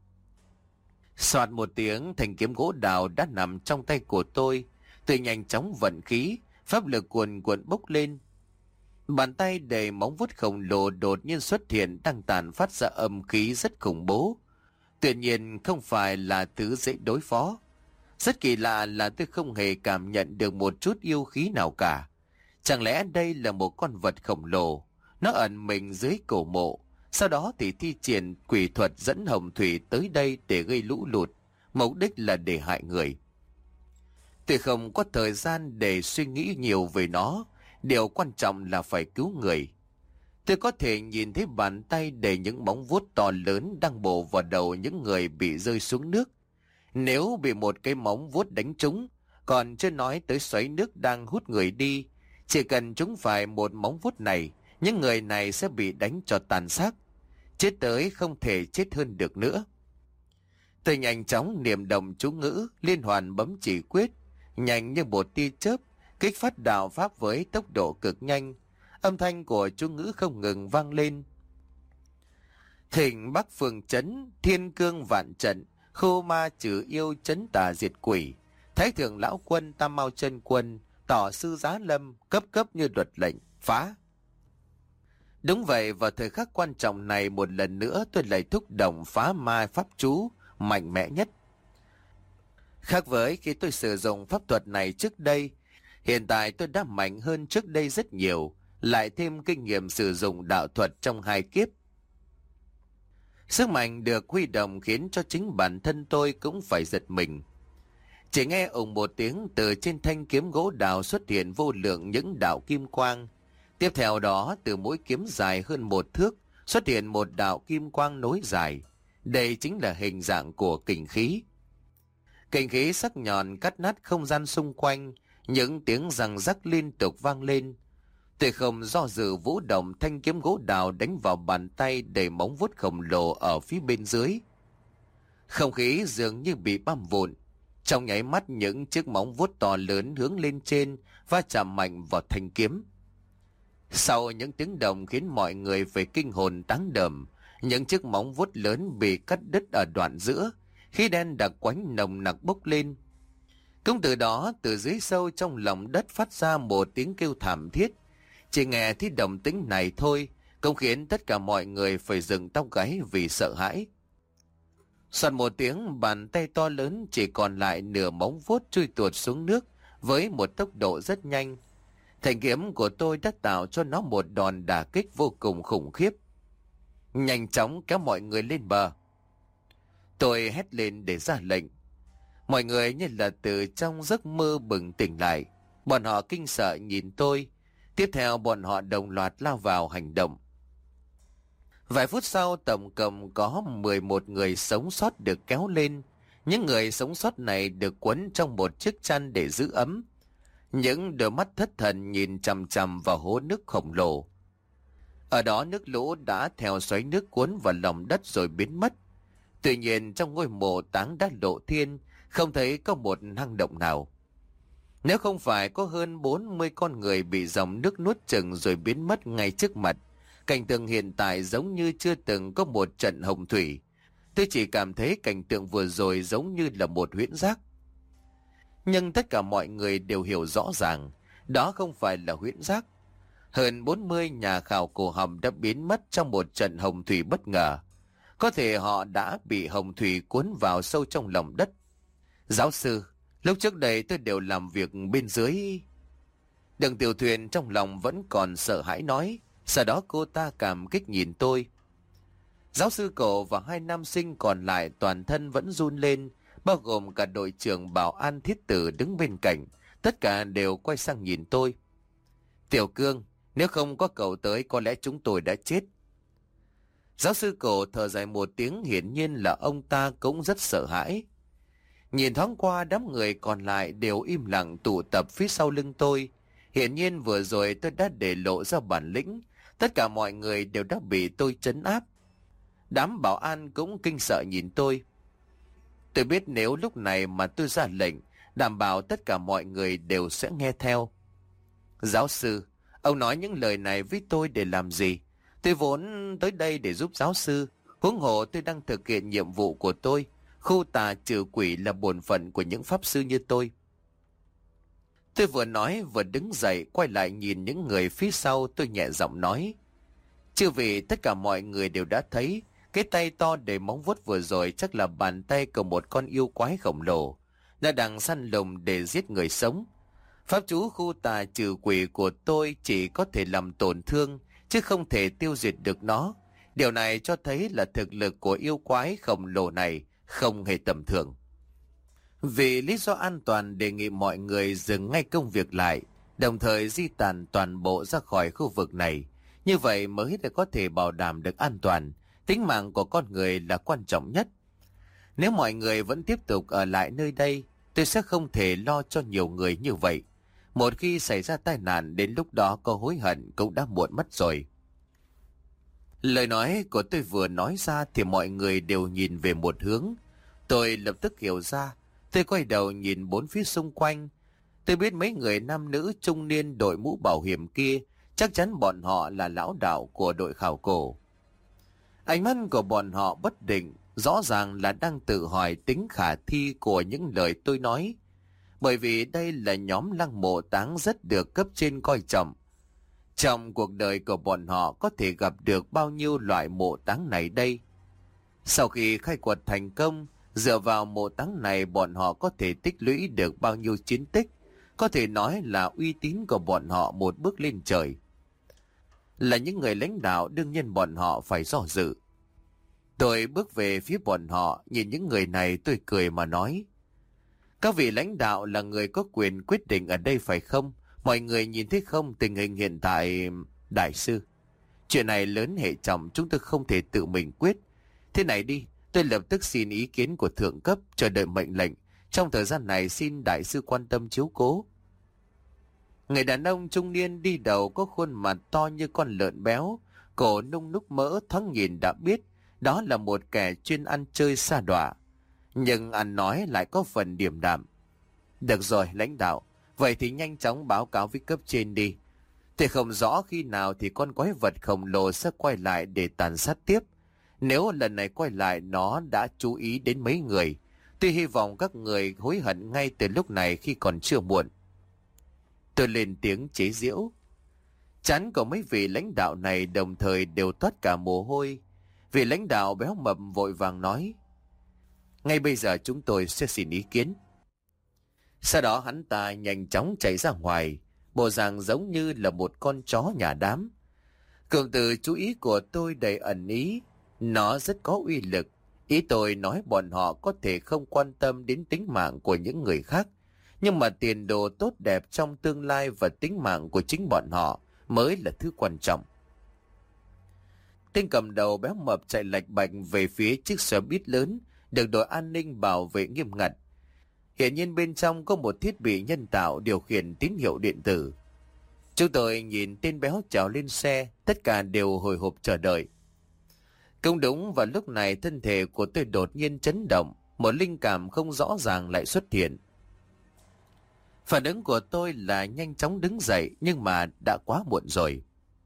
Soạt một tiếng, thanh kiếm gỗ đào đã nằm trong tay của tôi. Tôi nhanh chóng vận khí, pháp lực cuồn cuộn bốc lên. Bàn tay đầy móng vuốt khổng lồ đột nhiên xuất hiện, đang tàn phát ra âm khí rất khủng bố. Tuy nhiên không phải là thứ dễ đối phó. Rất kỳ lạ là tôi không hề cảm nhận được một chút yêu khí nào cả. Chẳng lẽ đây là một con vật khổng lồ? Nó ẩn mình dưới cổ mộ. Sau đó thì thi triển quỷ thuật dẫn hồng thủy tới đây để gây lũ lụt, mục đích là để hại người. Tôi không có thời gian để suy nghĩ nhiều về nó, điều quan trọng là phải cứu người. Tôi có thể nhìn thấy bàn tay đầy những móng vuốt to lớn đang bổ vào đầu những người bị rơi xuống nước. Nếu bị một cái móng vuốt đánh trúng, còn chưa nói tới xoáy nước đang hút người đi, chỉ cần chúng phải một móng vuốt này, những người này sẽ bị đánh cho tàn xác, chết tới không thể chết hơn được nữa. Tôi nhanh chóng niệm động chú ngữ, liên hoàn bấm chỉ quyết, nhanh như một tia chớp, kích phát đạo pháp với tốc độ cực nhanh. Âm thanh của chú ngữ không ngừng vang lên. Thịnh Bắc Phương Trấn, thiên cương vạn trận, khô ma trừ yêu, trấn tà diệt quỷ, thái thượng lão quân, tam mao chân quân, tỏ sư giá lâm, cấp cấp như luật lệnh, phá. Đúng vậy, vào thời khắc quan trọng này một lần nữa tôi lại thúc động phá ma pháp chú mạnh mẽ nhất. Khác với khi tôi sử dụng pháp thuật này trước đây, hiện tại tôi đã mạnh hơn trước đây rất nhiều, lại thêm kinh nghiệm sử dụng đạo thuật trong hai kiếp. Sức mạnh được huy động khiến cho chính bản thân tôi cũng phải giật mình. Chỉ nghe ùng một tiếng, từ trên thanh kiếm gỗ đào xuất hiện vô lượng những đạo kim quang. Tiếp theo đó, từ mũi kiếm dài hơn một thước xuất hiện một đạo kim quang nối dài. Đây chính là hình dạng của kình khí. Kình khí sắc nhọn cắt nát không gian xung quanh, những tiếng răng rắc liên tục vang lên. Tôi không do dự vũ động thanh kiếm gỗ đào đánh vào bàn tay đầy móng vuốt khổng lồ ở phía bên dưới. Không khí dường như bị băm vụn. Trong nháy mắt, những chiếc móng vuốt to lớn hướng lên trên va chạm mạnh vào thanh kiếm. Sau những tiếng động khiến mọi người phải kinh hồn táng đờm, những chiếc móng vuốt lớn bị cắt đứt ở đoạn giữa, khí đen đặc quánh nồng nặc bốc lên. Cũng từ đó, từ dưới sâu trong lòng đất phát ra một tiếng kêu thảm thiết. Chỉ nghe thấy động tĩnh này thôi cũng khiến tất cả mọi người phải dựng tóc gáy vì sợ hãi. Soạt một tiếng, bàn tay to lớn chỉ còn lại nửa móng vuốt chui tuột xuống nước với một tốc độ rất nhanh. Thanh kiếm của tôi đã tạo cho nó một đòn đả kích vô cùng khủng khiếp. Nhanh chóng kéo mọi người lên bờ. Tôi hét lên để ra lệnh. Mọi người như là từ trong giấc mơ bừng tỉnh lại. Bọn họ kinh sợ nhìn tôi. Tiếp theo bọn họ đồng loạt lao vào hành động. Vài phút sau, tổng cộng có mười một người sống sót được kéo lên. Những người sống sót này được quấn trong một chiếc chăn để giữ ấm. Những đôi mắt thất thần nhìn chằm chằm vào hố nước khổng lồ. Ở đó nước lũ đã theo xoáy nước cuốn vào lòng đất rồi biến mất. Tuy nhiên trong ngôi mộ táng đã lộ thiên, không thấy có một hang động nào. Nếu không phải có hơn bốn mươi con người bị dòng nước nuốt chửng rồi biến mất ngay trước mặt, cảnh tượng hiện tại giống như chưa từng có một trận hồng thủy. Tôi chỉ cảm thấy cảnh tượng vừa rồi giống như là một huyễn giác. Nhưng tất cả mọi người đều hiểu rõ ràng, đó không phải là huyễn giác. Hơn bốn mươi nhà khảo cổ học đã biến mất trong một trận hồng thủy bất ngờ. Có thể họ đã bị hồng thủy cuốn vào sâu trong lòng đất. Giáo sư, lúc trước đây tôi đều làm việc bên dưới. Đừng Tiểu Thuyền trong lòng vẫn còn sợ hãi nói. Sau đó cô ta cảm kích nhìn tôi. Giáo sư Cổ và hai nam sinh còn lại toàn thân vẫn run lên, bao gồm cả đội trưởng bảo an Thiết Tử đứng bên cạnh. Tất cả đều quay sang nhìn tôi. Tiểu Cương, nếu không có cậu tới có lẽ chúng tôi đã chết. Giáo sư Cổ thở dài một tiếng, hiển nhiên là ông ta cũng rất sợ hãi. Nhìn thoáng qua, đám người còn lại đều im lặng tụ tập phía sau lưng tôi. Hiển nhiên vừa rồi tôi đã để lộ ra bản lĩnh. Tất cả mọi người đều đã bị tôi trấn áp. Đám bảo an cũng kinh sợ nhìn tôi. Tôi biết nếu lúc này mà tôi ra lệnh, đảm bảo tất cả mọi người đều sẽ nghe theo. Giáo sư, ông nói những lời này với tôi để làm gì? Tôi vốn tới đây để giúp giáo sư. Huống hồ tôi đang thực hiện nhiệm vụ của tôi. Khu tà trừ quỷ là bổn phận của những pháp sư như tôi. Tôi vừa nói vừa đứng dậy, quay lại nhìn những người phía sau. Tôi nhẹ giọng nói: Chư vị, tất cả mọi người đều đã thấy cái tay to để móng vuốt vừa rồi chắc là bàn tay của một con yêu quái khổng lồ. Nó đang săn lùng để giết người sống. Pháp chú khu tà trừ quỷ của tôi chỉ có thể làm tổn thương, chứ không thể tiêu diệt được nó. Điều này cho thấy là thực lực của yêu quái khổng lồ này không hề tầm thường. Vì lý do an toàn đề nghị mọi người dừng ngay công việc lại, đồng thời di tản toàn bộ ra khỏi khu vực này. Như vậy mới để có thể bảo đảm được an toàn, tính mạng của con người là quan trọng nhất. Nếu mọi người vẫn tiếp tục ở lại nơi đây, tôi sẽ không thể lo cho nhiều người như vậy. Một khi xảy ra tai nạn, đến lúc đó có hối hận cũng đã muộn mất rồi. Lời nói của tôi vừa nói ra thì mọi người đều nhìn về một hướng. Tôi lập tức hiểu ra. Tôi quay đầu nhìn bốn phía xung quanh. Tôi biết mấy người nam nữ trung niên đội mũ bảo hiểm kia, chắc chắn bọn họ là lão đạo của đội khảo cổ. Ánh mắt của bọn họ bất định, rõ ràng là đang tự hỏi tính khả thi của những lời tôi nói. Bởi vì đây là nhóm lăng mộ táng rất được cấp trên coi trọng. Trong cuộc đời của bọn họ có thể gặp được bao nhiêu loại mộ táng này đây? Sau khi khai quật thành công, dựa vào mộ táng này bọn họ có thể tích lũy được bao nhiêu chiến tích? Có thể nói là uy tín của bọn họ một bước lên trời. Là những người lãnh đạo, đương nhiên bọn họ phải do dự. Tôi bước về phía bọn họ, nhìn những người này tôi cười mà nói. Các vị lãnh đạo là người có quyền quyết định ở đây phải không? Mọi người nhìn thấy không, tình hình hiện tại... Đại sư, chuyện này lớn hệ trọng, chúng tôi không thể tự mình quyết. Thế này đi, tôi lập tức xin ý kiến của thượng cấp, chờ đợi mệnh lệnh. Trong thời gian này xin đại sư quan tâm chiếu cố. Người đàn ông trung niên đi đầu có khuôn mặt to như con lợn béo, cổ nung núc mỡ, thoáng nhìn đã biết đó là một kẻ chuyên ăn chơi sa đọa. Nhưng ăn nói lại có phần điềm đạm. Được rồi lãnh đạo, vậy thì nhanh chóng báo cáo với cấp trên đi. Tôi không rõ khi nào thì con quái vật khổng lồ sẽ quay lại để tàn sát tiếp. Nếu lần này quay lại nó đã chú ý đến mấy người, tôi hy vọng các người hối hận ngay từ lúc này khi còn chưa muộn. Tôi lên tiếng chế giễu. Chán của mấy vị lãnh đạo này đồng thời đều toát cả mồ hôi. Vị lãnh đạo béo mập vội vàng nói. Ngay bây giờ chúng tôi sẽ xin ý kiến. Sau đó hắn ta nhanh chóng chạy ra ngoài, bộ dạng giống như là một con chó nhà đám. Cụm từ chú ý của tôi đầy ẩn ý, nó rất có uy lực. Ý tôi nói bọn họ có thể không quan tâm đến tính mạng của những người khác, nhưng mà tiền đồ tốt đẹp trong tương lai và tính mạng của chính bọn họ mới là thứ quan trọng. Tên cầm đầu béo mập chạy lạch bạch về phía chiếc xe buýt lớn được đội an ninh bảo vệ nghiêm ngặt. Hiện nhiên bên trong có một thiết bị nhân tạo điều khiển tín hiệu điện tử. Chúng tôi nhìn tên béo trèo lên xe, tất cả đều hồi hộp chờ đợi. Cũng đúng vào lúc này thân thể của tôi đột nhiên chấn động, một linh cảm không rõ ràng lại xuất hiện. Phản ứng của tôi là nhanh chóng đứng dậy, nhưng mà đã quá muộn rồi.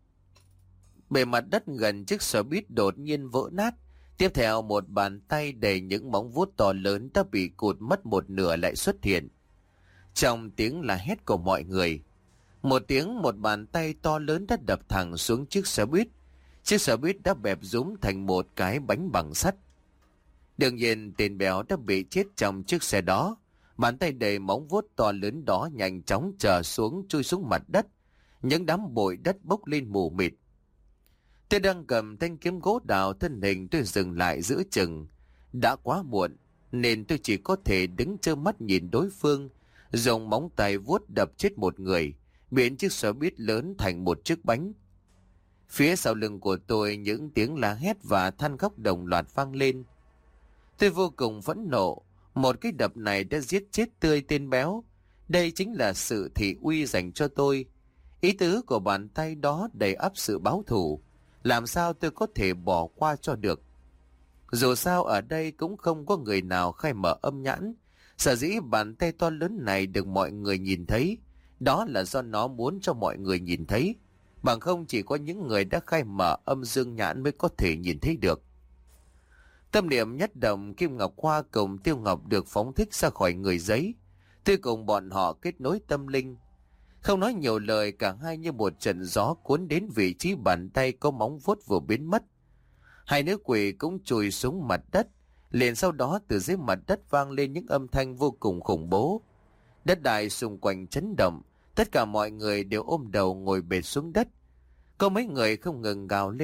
Bề mặt đất gần chiếc xe buýt đột nhiên vỡ nát. Tiếp theo một bàn tay đầy những móng vuốt to lớn đã bị cụt mất một nửa lại xuất hiện. Trong tiếng la hét của mọi người, một tiếng một bàn tay to lớn đã đập thẳng xuống chiếc xe buýt. Chiếc xe buýt đã bẹp rúm thành một cái bánh bằng sắt. Đương nhiên tên béo đã bị chết trong chiếc xe đó. Bàn tay đầy móng vuốt to lớn đó nhanh chóng trở xuống chui xuống mặt đất. Những đám bụi đất bốc lên mù mịt. Tôi đang cầm thanh kiếm gỗ đào, thân hình tôi dừng lại giữa chừng. Đã quá muộn nên tôi chỉ có thể đứng trơ mắt nhìn đối phương dùng móng tay vuốt đập chết một người, biến chiếc xe buýt lớn thành một chiếc bánh. Phía sau lưng của tôi những tiếng la hét và than khóc đồng loạt vang lên. Tôi vô cùng phẫn nộ. Một cái đập này đã giết chết tươi tên béo. Đây chính là sự thị uy dành cho tôi. Ý tứ của bàn tay đó đầy ắp sự báo thù. Làm sao tôi có thể bỏ qua cho được? Dù sao ở đây cũng không có người nào khai mở âm nhãn. Sở dĩ bàn tay to lớn này được mọi người nhìn thấy, đó là do nó muốn cho mọi người nhìn thấy. Bằng không chỉ có những người đã khai mở âm dương nhãn mới có thể nhìn thấy được. Tâm niệm nhất động, Kim Ngọc Hoa cùng Tiêu Ngọc được phóng thích ra khỏi người giấy. Tôi cùng bọn họ kết nối tâm linh. Không nói nhiều lời, cả hai như một trận gió cuốn đến vị trí bàn tay có móng vuốt vừa biến mất. Hai nữ quỷ cũng chùi xuống mặt đất. Liền sau đó từ dưới mặt đất vang lên những âm thanh vô cùng khủng bố. Đất đai xung quanh chấn động. Tất cả mọi người đều ôm đầu ngồi bệt xuống đất. Có mấy người không ngừng gào lên.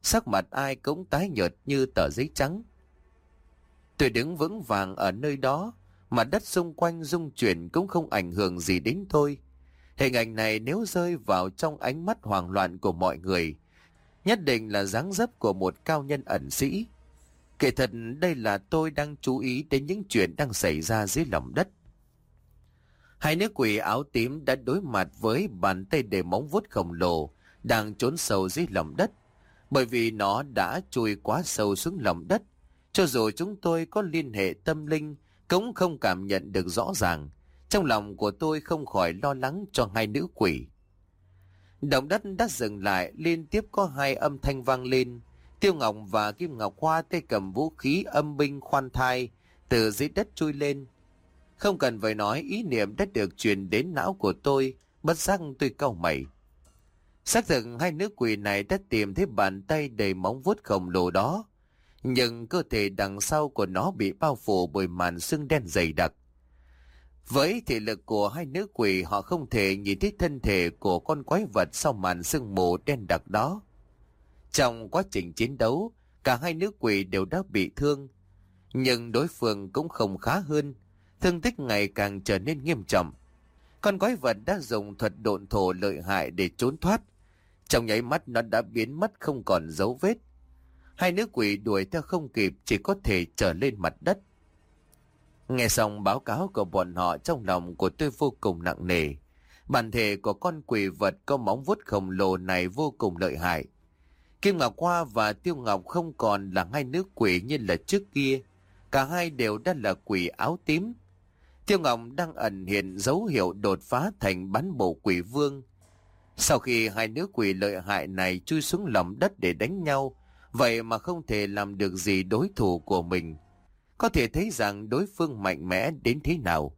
sắc mặt ai cũng tái nhợt như tờ giấy trắng. Tôi đứng vững vàng ở nơi đó, mà đất xung quanh rung chuyển cũng không ảnh hưởng gì đến tôi. Hình ảnh này nếu rơi vào trong ánh mắt hoảng loạn của mọi người, nhất định là dáng dấp của một cao nhân ẩn sĩ. Kể thật, đây là tôi đang chú ý đến những chuyện đang xảy ra dưới lòng đất. Hai nữ quỷ áo tím đã đối mặt với bàn tay để móng vuốt khổng lồ đang trốn sâu dưới lòng đất, bởi vì nó đã chui quá sâu xuống lòng đất. Cho dù chúng tôi có liên hệ tâm linh cũng không cảm nhận được rõ ràng. Trong lòng của tôi không khỏi lo lắng cho hai nữ quỷ. Động đất đã dừng lại, liên tiếp có hai âm thanh vang lên. Tiêu Ngọc và Kim Ngọc Hoa tay cầm vũ khí âm binh khoan thai từ dưới đất chui lên. Không cần phải nói, ý niệm đã được truyền đến não của tôi, bất giác tôi cau mày. Xác thực hai nữ quỷ này đã tìm thấy bàn tay đầy móng vuốt khổng lồ đó, nhưng cơ thể đằng sau của nó bị bao phủ bởi màn sương đen dày đặc. Với thị lực của hai nữ quỷ, họ không thể nhìn thấy thân thể của con quái vật sau màn sương mù đen đặc đó. Trong quá trình chiến đấu, cả hai nữ quỷ đều đã bị thương, nhưng đối phương cũng không khá hơn, thương tích ngày càng trở nên nghiêm trọng. Con quái vật đã dùng thuật độn thổ lợi hại để trốn thoát. Trong nháy mắt nó đã biến mất không còn dấu vết. Hai nữ quỷ đuổi theo không kịp, chỉ có thể trở lên mặt đất. Nghe xong báo cáo của bọn họ, trong lòng của tôi vô cùng nặng nề. Bản thể của con quỷ vật có móng vuốt khổng lồ này vô cùng lợi hại. Kim Ngọc Hoa và Tiêu Ngọc không còn là hai nữ quỷ như là trước kia. Cả hai đều đã là quỷ áo tím. Tiêu Ngọc đang ẩn hiện dấu hiệu đột phá thành bán bộ quỷ vương. Sau khi hai nữ quỷ lợi hại này chui xuống lòng đất để đánh nhau, vậy mà không thể làm được gì đối thủ của mình. Có thể thấy rằng đối phương mạnh mẽ đến thế nào.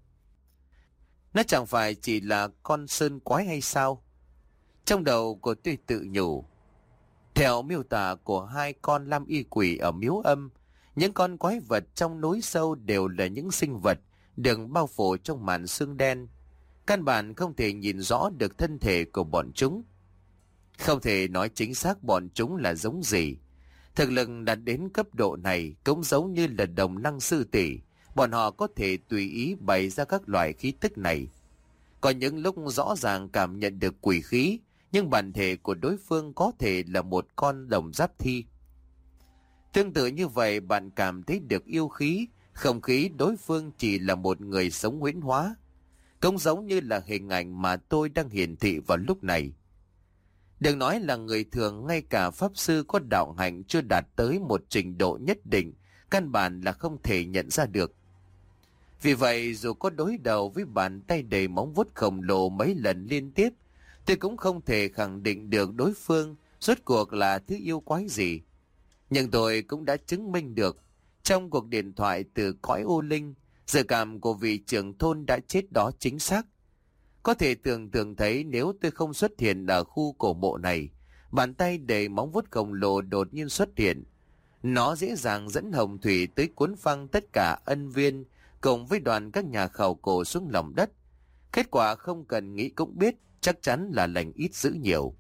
Nó chẳng phải chỉ là con sơn quái hay sao? Trong đầu của tôi tự nhủ. Theo miêu tả của hai con lam y quỷ ở miếu âm, những con quái vật trong núi sâu đều là những sinh vật được bao phủ trong màn sương đen. Căn bản không thể nhìn rõ được thân thể của bọn chúng. Không thể nói chính xác bọn chúng là giống gì. Thực lực đạt đến cấp độ này cũng giống như là đồng năng sư tỷ. Bọn họ có thể tùy ý bày ra các loại khí tức này. Có những lúc rõ ràng cảm nhận được quỷ khí, nhưng bản thể của đối phương có thể là một con đồng giáp thi. Tương tự như vậy, bạn cảm thấy được yêu khí, không khí đối phương chỉ là một người sống huyễn hóa. Cũng giống như là hình ảnh mà tôi đang hiển thị vào lúc này. Đừng nói là người thường, ngay cả pháp sư có đạo hạnh chưa đạt tới một trình độ nhất định, căn bản là không thể nhận ra được. Vì vậy, dù có đối đầu với bàn tay đầy móng vuốt khổng lồ mấy lần liên tiếp, tôi cũng không thể khẳng định được đối phương rốt cuộc là thứ yêu quái gì. Nhưng tôi cũng đã chứng minh được, trong cuộc điện thoại từ cõi ô linh, dự cảm của vị trưởng thôn đã chết đó chính xác. Có thể tưởng tượng thấy nếu tôi không xuất hiện ở khu cổ mộ này, bàn tay đầy móng vuốt khổng lồ đột nhiên xuất hiện. Nó dễ dàng dẫn hồng thủy tới cuốn phăng tất cả ân viên cùng với đoàn các nhà khảo cổ xuống lòng đất. Kết quả không cần nghĩ cũng biết, chắc chắn là lành ít dữ nhiều.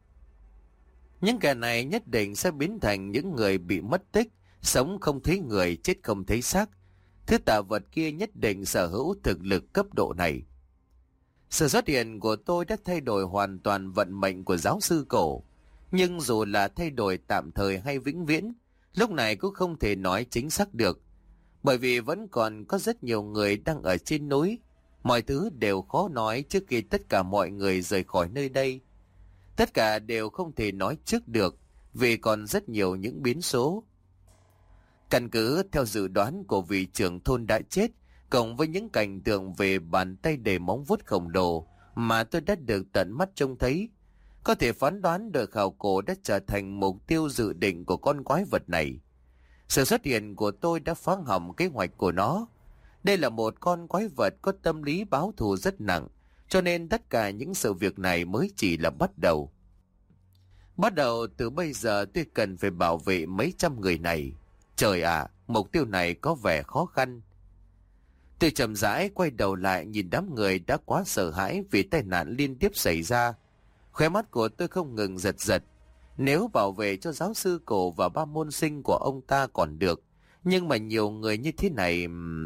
Những kẻ này nhất định sẽ biến thành những người bị mất tích, sống không thấy người, chết không thấy xác. Thứ tà vật kia nhất định sở hữu thực lực cấp độ này. Sự xuất hiện của tôi đã thay đổi hoàn toàn vận mệnh của giáo sư cổ. Nhưng dù là thay đổi tạm thời hay vĩnh viễn, lúc này cũng không thể nói chính xác được. Bởi vì vẫn còn có rất nhiều người đang ở trên núi. Mọi thứ đều khó nói trước khi tất cả mọi người rời khỏi nơi đây. Tất cả đều không thể nói trước được, vì còn rất nhiều những biến số. Căn cứ theo dự đoán của vị trưởng thôn đã chết, cộng với những cảnh tượng về bàn tay đầy móng vuốt khổng lồ mà tôi đã được tận mắt trông thấy, có thể phán đoán đội khảo cổ đã trở thành mục tiêu dự định của con quái vật này. Sự xuất hiện của tôi đã phá hỏng kế hoạch của nó. Đây là một con quái vật có tâm lý báo thù rất nặng, cho nên tất cả những sự việc này mới chỉ là bắt đầu. Bắt đầu từ bây giờ tôi cần phải bảo vệ mấy trăm người này. Trời ạ, mục tiêu này có vẻ khó khăn. Tôi chậm rãi quay đầu lại nhìn đám người đã quá sợ hãi vì tai nạn liên tiếp xảy ra. Khóe mắt của tôi không ngừng giật giật. Nếu bảo vệ cho giáo sư cổ và ba môn sinh của ông ta còn được, nhưng mà nhiều người như thế này...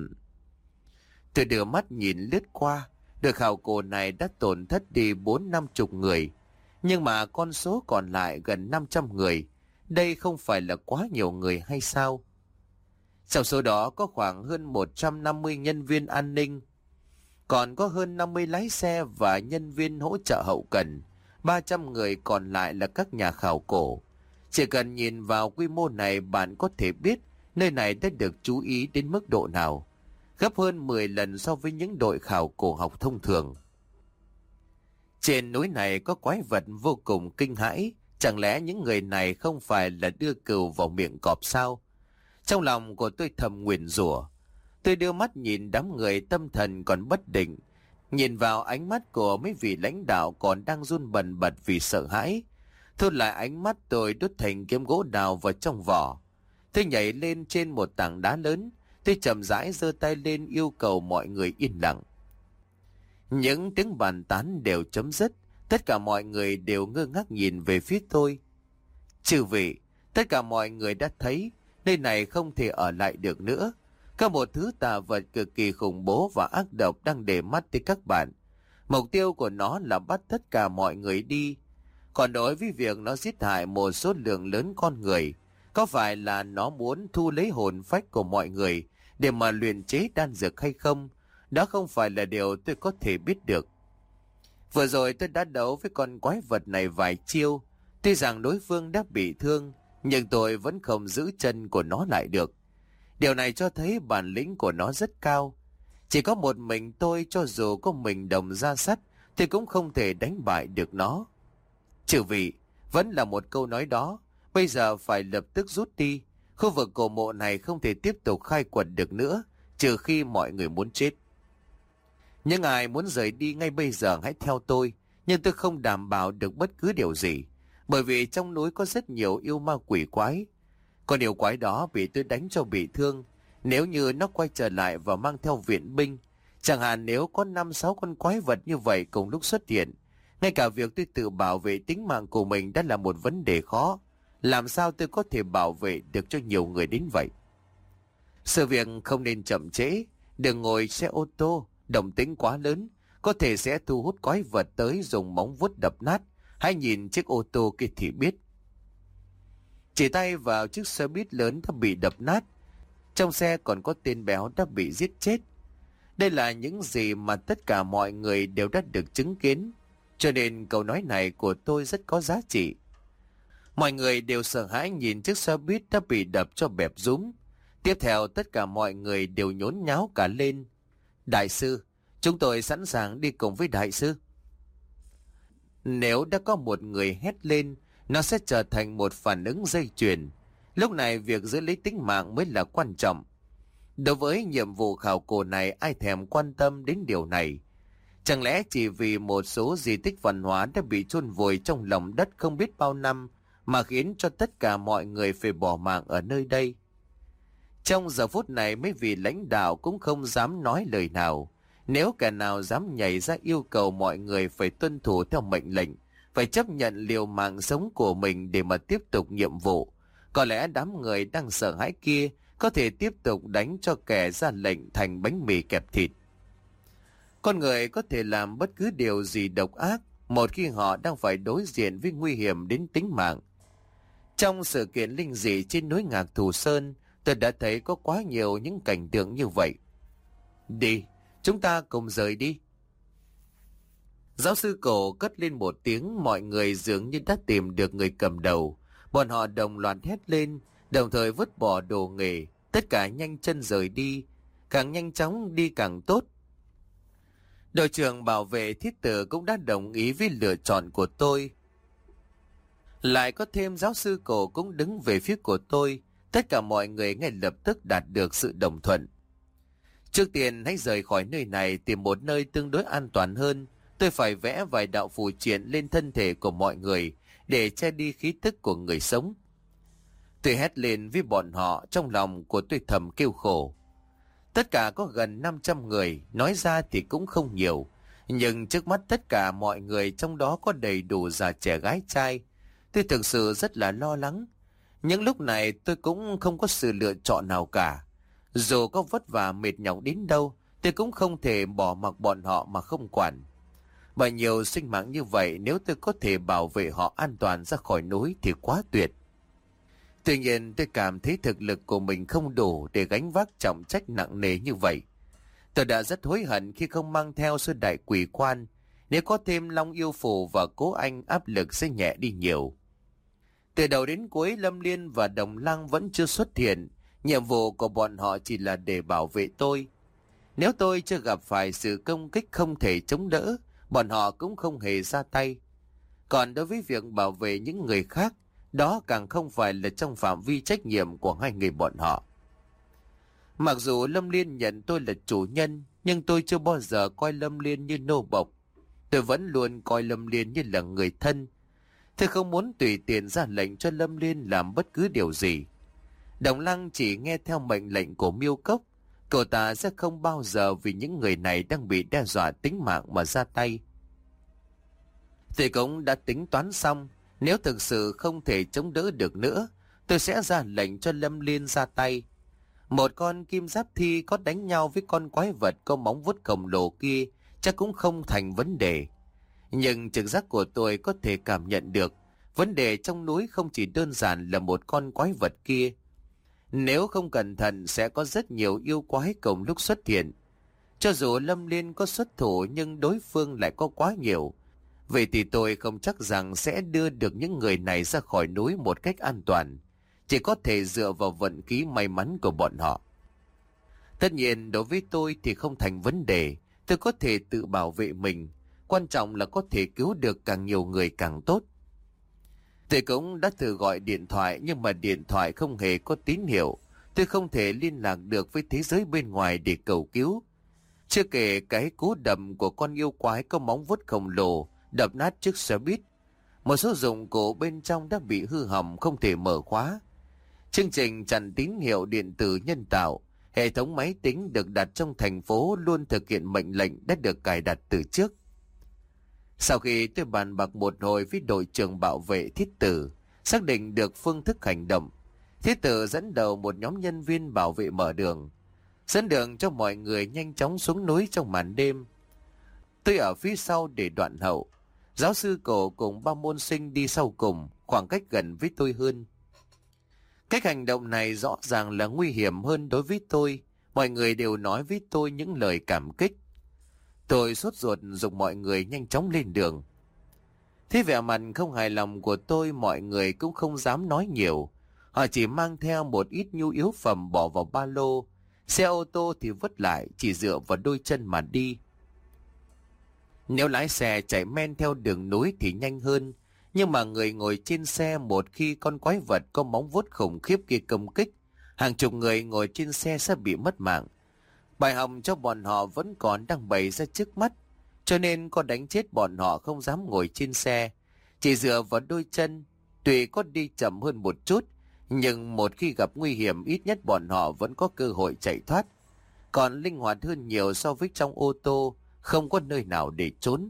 Tôi đưa mắt nhìn lướt qua, được khảo cổ này đã tổn thất đi bốn năm chục người, nhưng mà con số còn lại gần năm trăm người. Đây không phải là quá nhiều người hay sao? Trong số đó có khoảng hơn một trăm năm mươi nhân viên an ninh, còn có hơn năm mươi lái xe và nhân viên hỗ trợ hậu cần. ba trăm người còn lại là các nhà khảo cổ. Chỉ cần nhìn vào quy mô này, bạn có thể biết nơi này đã được chú ý đến mức độ nào, gấp hơn mười lần so với những đội khảo cổ học thông thường. Trên núi này có quái vật vô cùng kinh hãi, chẳng lẽ những người này không phải là đưa cừu vào miệng cọp sao? Trong lòng của tôi thầm nguyền rủa. Tôi đưa mắt nhìn đám người tâm thần còn bất định, nhìn vào ánh mắt của mấy vị lãnh đạo còn đang run bần bật vì sợ hãi. Thu lại ánh mắt, tôi đút thành kiếm gỗ đào vào trong vỏ. Tôi nhảy lên trên một tảng đá lớn, tôi chậm rãi giơ tay lên yêu cầu mọi người yên lặng. Những tiếng bàn tán đều chấm dứt, tất cả mọi người đều ngơ ngác nhìn về phía tôi. Chư vị, tất cả mọi người đã thấy nơi này không thể ở lại được nữa. Có một thứ tà vật cực kỳ khủng bố và ác độc đang để mắt tới các bạn. Mục tiêu của nó là bắt tất cả mọi người đi. Còn đối với việc nó giết hại một số lượng lớn con người, có phải là nó muốn thu lấy hồn phách của mọi người để mà luyện chế đan dược hay không? Đó không phải là điều tôi có thể biết được. Vừa rồi tôi đã đấu với con quái vật này vài chiêu. Tuy rằng đối phương đã bị thương, nhưng tôi vẫn không giữ chân của nó lại được. Điều này cho thấy bản lĩnh của nó rất cao. Chỉ có một mình tôi, cho dù có mình đồng ra sắt, thì cũng không thể đánh bại được nó. Chư vị, vẫn là một câu nói đó, bây giờ phải lập tức rút đi. Khu vực cổ mộ này không thể tiếp tục khai quật được nữa, trừ khi mọi người muốn chết. Nhưng ai muốn rời đi ngay bây giờ hãy theo tôi, nhưng tôi không đảm bảo được bất cứ điều gì, bởi vì trong núi có rất nhiều yêu ma quỷ quái. Con yêu quái đó bị tôi đánh cho bị thương. Nếu như nó quay trở lại và mang theo viện binh, chẳng hạn nếu có năm sáu con quái vật như vậy cùng lúc xuất hiện, ngay cả việc tôi tự bảo vệ tính mạng của mình đã là một vấn đề khó. Làm sao tôi có thể bảo vệ được cho nhiều người đến vậy? Sự việc không nên chậm trễ. Đừng ngồi xe ô tô, động tĩnh quá lớn có thể sẽ thu hút quái vật tới dùng móng vuốt đập nát. Hãy nhìn chiếc ô tô kia thì biết. Chỉ tay vào chiếc xe buýt lớn đã bị đập nát. Trong xe còn có tên béo đã bị giết chết. Đây là những gì mà tất cả mọi người đều đã được chứng kiến, cho nên câu nói này của tôi rất có giá trị. Mọi người đều sợ hãi nhìn chiếc xe buýt đã bị đập cho bẹp rúm. Tiếp theo tất cả mọi người đều nhốn nháo cả lên. Đại sư, chúng tôi sẵn sàng đi cùng với đại sư. Nếu đã có một người hét lên, nó sẽ trở thành một phản ứng dây chuyền. Lúc này việc giữ lấy tính mạng mới là quan trọng. Đối với nhiệm vụ khảo cổ này, ai thèm quan tâm đến điều này? Chẳng lẽ chỉ vì một số di tích văn hóa đã bị chôn vùi trong lòng đất không biết bao năm mà khiến cho tất cả mọi người phải bỏ mạng ở nơi đây? Trong giờ phút này, mấy vị lãnh đạo cũng không dám nói lời nào. Nếu kẻ nào dám nhảy ra yêu cầu mọi người phải tuân thủ theo mệnh lệnh, phải chấp nhận liều mạng sống của mình để mà tiếp tục nhiệm vụ, có lẽ đám người đang sợ hãi kia có thể tiếp tục đánh cho kẻ ra lệnh thành bánh mì kẹp thịt. Con người có thể làm bất cứ điều gì độc ác một khi họ đang phải đối diện với nguy hiểm đến tính mạng. Trong sự kiện linh dị trên núi Ngạc Thù Sơn, tôi đã thấy có quá nhiều những cảnh tượng như vậy. Đi, chúng ta cùng rời đi. Giáo sư cổ cất lên một tiếng, mọi người dường như đã tìm được người cầm đầu. Bọn họ đồng loạt hét lên, đồng thời vứt bỏ đồ nghề, tất cả nhanh chân rời đi, càng nhanh chóng đi càng tốt. Đội trưởng bảo vệ thiết tử cũng đã đồng ý với lựa chọn của tôi. Lại có thêm giáo sư cổ cũng đứng về phía của tôi. Tất cả mọi người ngay lập tức đạt được sự đồng thuận. Trước tiên hãy rời khỏi nơi này, tìm một nơi tương đối an toàn hơn. Tôi phải vẽ vài đạo phù triện lên thân thể của mọi người để che đi khí tức của người sống. Tôi hét lên với bọn họ, trong lòng của tôi thầm kêu khổ. Tất cả có gần năm trăm người, nói ra thì cũng không nhiều. Nhưng trước mắt tất cả mọi người trong đó có đầy đủ già trẻ gái trai. tôi thực sự rất là lo lắng. Những lúc này tôi cũng không có sự lựa chọn nào cả. Dù có vất vả mệt nhọc đến đâu, tôi cũng không thể bỏ mặc bọn họ mà không quản. Bao nhiêu sinh mạng như vậy, nếu tôi có thể bảo vệ họ an toàn ra khỏi núi thì quá tuyệt. Tuy nhiên tôi cảm thấy thực lực của mình không đủ để gánh vác trọng trách nặng nề như vậy. Tôi đã rất hối hận khi không mang theo sư đại quỷ quan. Nếu có thêm Long Yêu Phù và Cố Anh, áp lực sẽ nhẹ đi nhiều. Từ đầu đến cuối, Lâm Liên và Đồng Lăng vẫn chưa xuất hiện. Nhiệm vụ của bọn họ chỉ là để bảo vệ tôi. Nếu tôi chưa gặp phải sự công kích không thể chống đỡ, bọn họ cũng không hề ra tay. Còn đối với việc bảo vệ những người khác, đó càng không phải là trong phạm vi trách nhiệm của hai người bọn họ. Mặc dù Lâm Liên nhận tôi là chủ nhân, nhưng tôi chưa bao giờ coi Lâm Liên như nô bộc. Tôi vẫn luôn coi Lâm Liên như là người thân. Tôi không muốn tùy tiện ra lệnh cho Lâm Liên làm bất cứ điều gì. Đồng Lăng chỉ nghe theo mệnh lệnh của Miêu Cốc. Cậu ta sẽ không bao giờ vì những người này đang bị đe dọa tính mạng mà ra tay. Tôi cũng đã tính toán xong, nếu thực sự không thể chống đỡ được nữa, tôi sẽ ra lệnh cho Lâm Liên ra tay. Một con kim giáp thi có đánh nhau với con quái vật có móng vuốt khổng lồ kia chắc cũng không thành vấn đề. Nhưng trực giác của tôi có thể cảm nhận được vấn đề trong núi không chỉ đơn giản là một con quái vật kia. Nếu không cẩn thận sẽ có rất nhiều yêu quái cùng lúc xuất hiện. Cho dù Lâm Liên có xuất thủ nhưng đối phương lại có quá nhiều. Vậy thì tôi không chắc rằng sẽ đưa được những người này ra khỏi núi một cách an toàn. Chỉ có thể dựa vào vận khí may mắn của bọn họ. Tất nhiên đối với tôi thì không thành vấn đề. Tôi có thể tự bảo vệ mình. Quan trọng là có thể cứu được càng nhiều người càng tốt. Tôi cũng đã thử gọi điện thoại nhưng mà điện thoại không hề có tín hiệu. Tôi không thể liên lạc được với thế giới bên ngoài để cầu cứu. Chưa kể cái cú đầm của con yêu quái có móng vuốt khổng lồ đập nát chiếc xe buýt. Một số dụng cụ bên trong đã bị hư hỏng không thể mở khóa. Chương trình chặn tín hiệu điện tử nhân tạo, hệ thống máy tính được đặt trong thành phố luôn thực hiện mệnh lệnh đã được cài đặt từ trước. Sau khi tôi bàn bạc một hồi với đội trưởng bảo vệ Thiết Tử, xác định được phương thức hành động, Thiết Tử dẫn đầu một nhóm nhân viên bảo vệ mở đường, dẫn đường cho mọi người nhanh chóng xuống núi trong màn đêm. Tôi ở phía sau để đoạn hậu, giáo sư Cổ cùng ba môn sinh đi sau cùng, khoảng cách gần với tôi hơn. Cách hành động này rõ ràng là nguy hiểm hơn đối với tôi, mọi người đều nói với tôi những lời cảm kích. Tôi sốt ruột dục mọi người nhanh chóng lên đường. Thế vẻ mặt không hài lòng của tôi, mọi người cũng không dám nói nhiều. Họ chỉ mang theo một ít nhu yếu phẩm bỏ vào ba lô. Xe ô tô thì vứt lại, chỉ dựa vào đôi chân mà đi. Nếu lái xe chạy men theo đường núi thì nhanh hơn. Nhưng mà người ngồi trên xe một khi con quái vật có móng vuốt khủng khiếp kia công kích, hàng chục người ngồi trên xe sẽ bị mất mạng. Bài học cho bọn họ vẫn còn đang bày ra trước mắt, cho nên có đánh chết bọn họ không dám ngồi trên xe, chỉ dựa vào đôi chân. Tuy có đi chậm hơn một chút, nhưng một khi gặp nguy hiểm ít nhất bọn họ vẫn có cơ hội chạy thoát, còn linh hoạt hơn nhiều so với trong ô tô, không có nơi nào để trốn.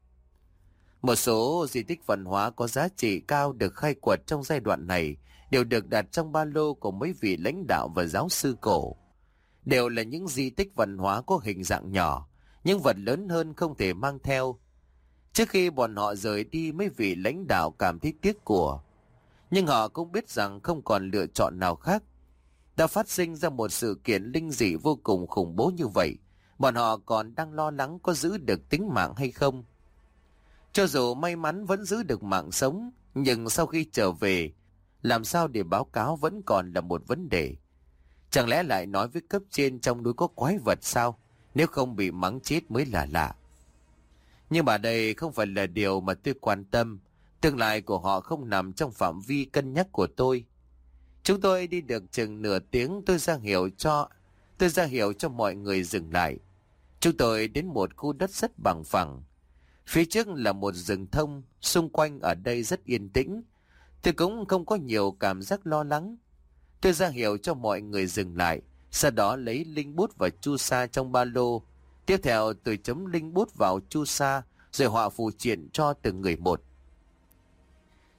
Một số di tích văn hóa có giá trị cao được khai quật trong giai đoạn này đều được đặt trong ba lô của mấy vị lãnh đạo và giáo sư Cổ. Đều là những di tích văn hóa có hình dạng nhỏ, nhưng vật lớn hơn không thể mang theo. Trước khi bọn họ rời đi, mấy vị lãnh đạo cảm thấy tiếc của. Nhưng họ cũng biết rằng không còn lựa chọn nào khác. Đã phát sinh ra một sự kiện linh dị vô cùng khủng bố như vậy, bọn họ còn đang lo lắng có giữ được tính mạng hay không. Cho dù may mắn vẫn giữ được mạng sống, nhưng sau khi trở về, làm sao để báo cáo vẫn còn là một vấn đề. Chẳng lẽ lại nói với cấp trên trong núi có quái vật sao? Nếu không bị mắng chết mới là lạ. Nhưng mà đây không phải là điều mà tôi quan tâm. Tương lai của họ không nằm trong phạm vi cân nhắc của tôi. Chúng tôi đi được chừng nửa tiếng, tôi ra hiệu cho tôi ra hiệu cho mọi người dừng lại. Chúng tôi đến một khu đất rất bằng phẳng. Phía trước là một rừng thông, xung quanh ở đây rất yên tĩnh. Tôi cũng không có nhiều cảm giác lo lắng. Tôi ra hiệu cho mọi người dừng lại, sau đó lấy linh bút và chu sa trong ba lô. Tiếp theo tôi chấm linh bút vào chu sa, rồi họa phù triện cho từng người một.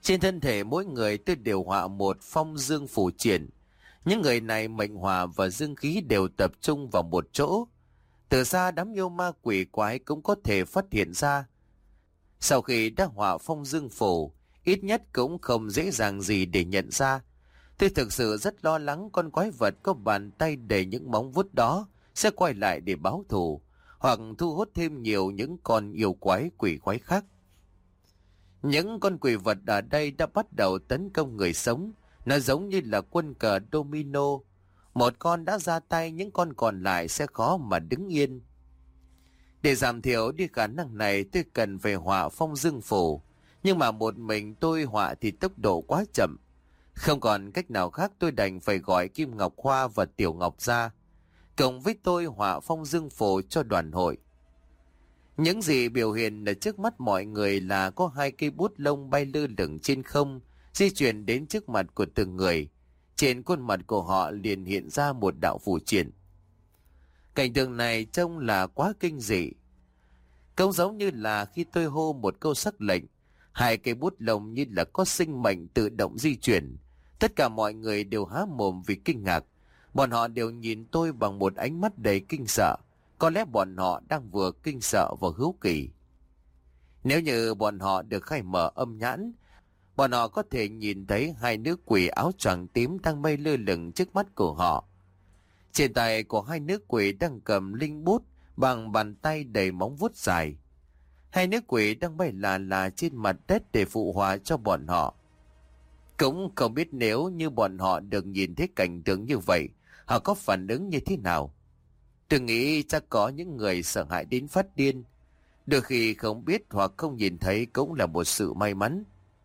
Trên thân thể mỗi người tôi đều họa một phong dương phù triển. Những người này mệnh hỏa và dương khí đều tập trung vào một chỗ. Từ xa đám yêu ma quỷ quái cũng có thể phát hiện ra. Sau khi đã họa phong dương phù, ít nhất cũng không dễ dàng gì để nhận ra. Tôi thực sự rất lo lắng con quái vật có bàn tay đầy những móng vuốt đó sẽ quay lại để báo thù, hoặc thu hút thêm nhiều những con yêu quái quỷ quái khác. Những con quỷ vật ở đây đã bắt đầu tấn công người sống. Nó giống như là quân cờ domino. Một con đã ra tay, những con còn lại sẽ khó mà đứng yên. Để giảm thiểu đi khả năng này, tôi cần phải họa phong dương phù. Nhưng mà một mình tôi họa thì tốc độ quá chậm. Không còn cách nào khác, tôi đành phải gọi Kim Ngọc Hoa và Tiểu Ngọc ra, cộng với tôi họa phong dương phù cho đoàn hội. Những gì biểu hiện ở trước mắt mọi người là có hai cây bút lông bay lơ lửng trên không, di chuyển đến trước mặt của từng người. Trên khuôn mặt của họ liền hiện ra một đạo phù triển. Cảnh tượng này trông là quá kinh dị. Cũng giống như là khi tôi hô một câu sắc lệnh, hai cây bút lông như là có sinh mệnh tự động di chuyển. Tất cả mọi người đều há mồm vì kinh ngạc. Bọn họ đều nhìn tôi bằng một ánh mắt đầy kinh sợ. Có lẽ bọn họ đang vừa kinh sợ và hiếu kỳ. Nếu như bọn họ được khai mở âm nhãn, bọn họ có thể nhìn thấy hai nữ quỷ áo choàng tím đang bay lơ lửng trước mắt của họ. Trên tay của hai nữ quỷ đang cầm linh bút bằng bàn tay đầy móng vuốt dài. Hai nữ quỷ đang bay là là trên mặt đất để phụ họa cho bọn họ. Cũng không biết nếu như bọn họ được nhìn thấy cảnh tượng như vậy, họ có phản ứng như thế nào. Tôi nghĩ chắc có những người sợ hãi đến phát điên. Đôi khi không biết hoặc không nhìn thấy cũng là một sự may mắn.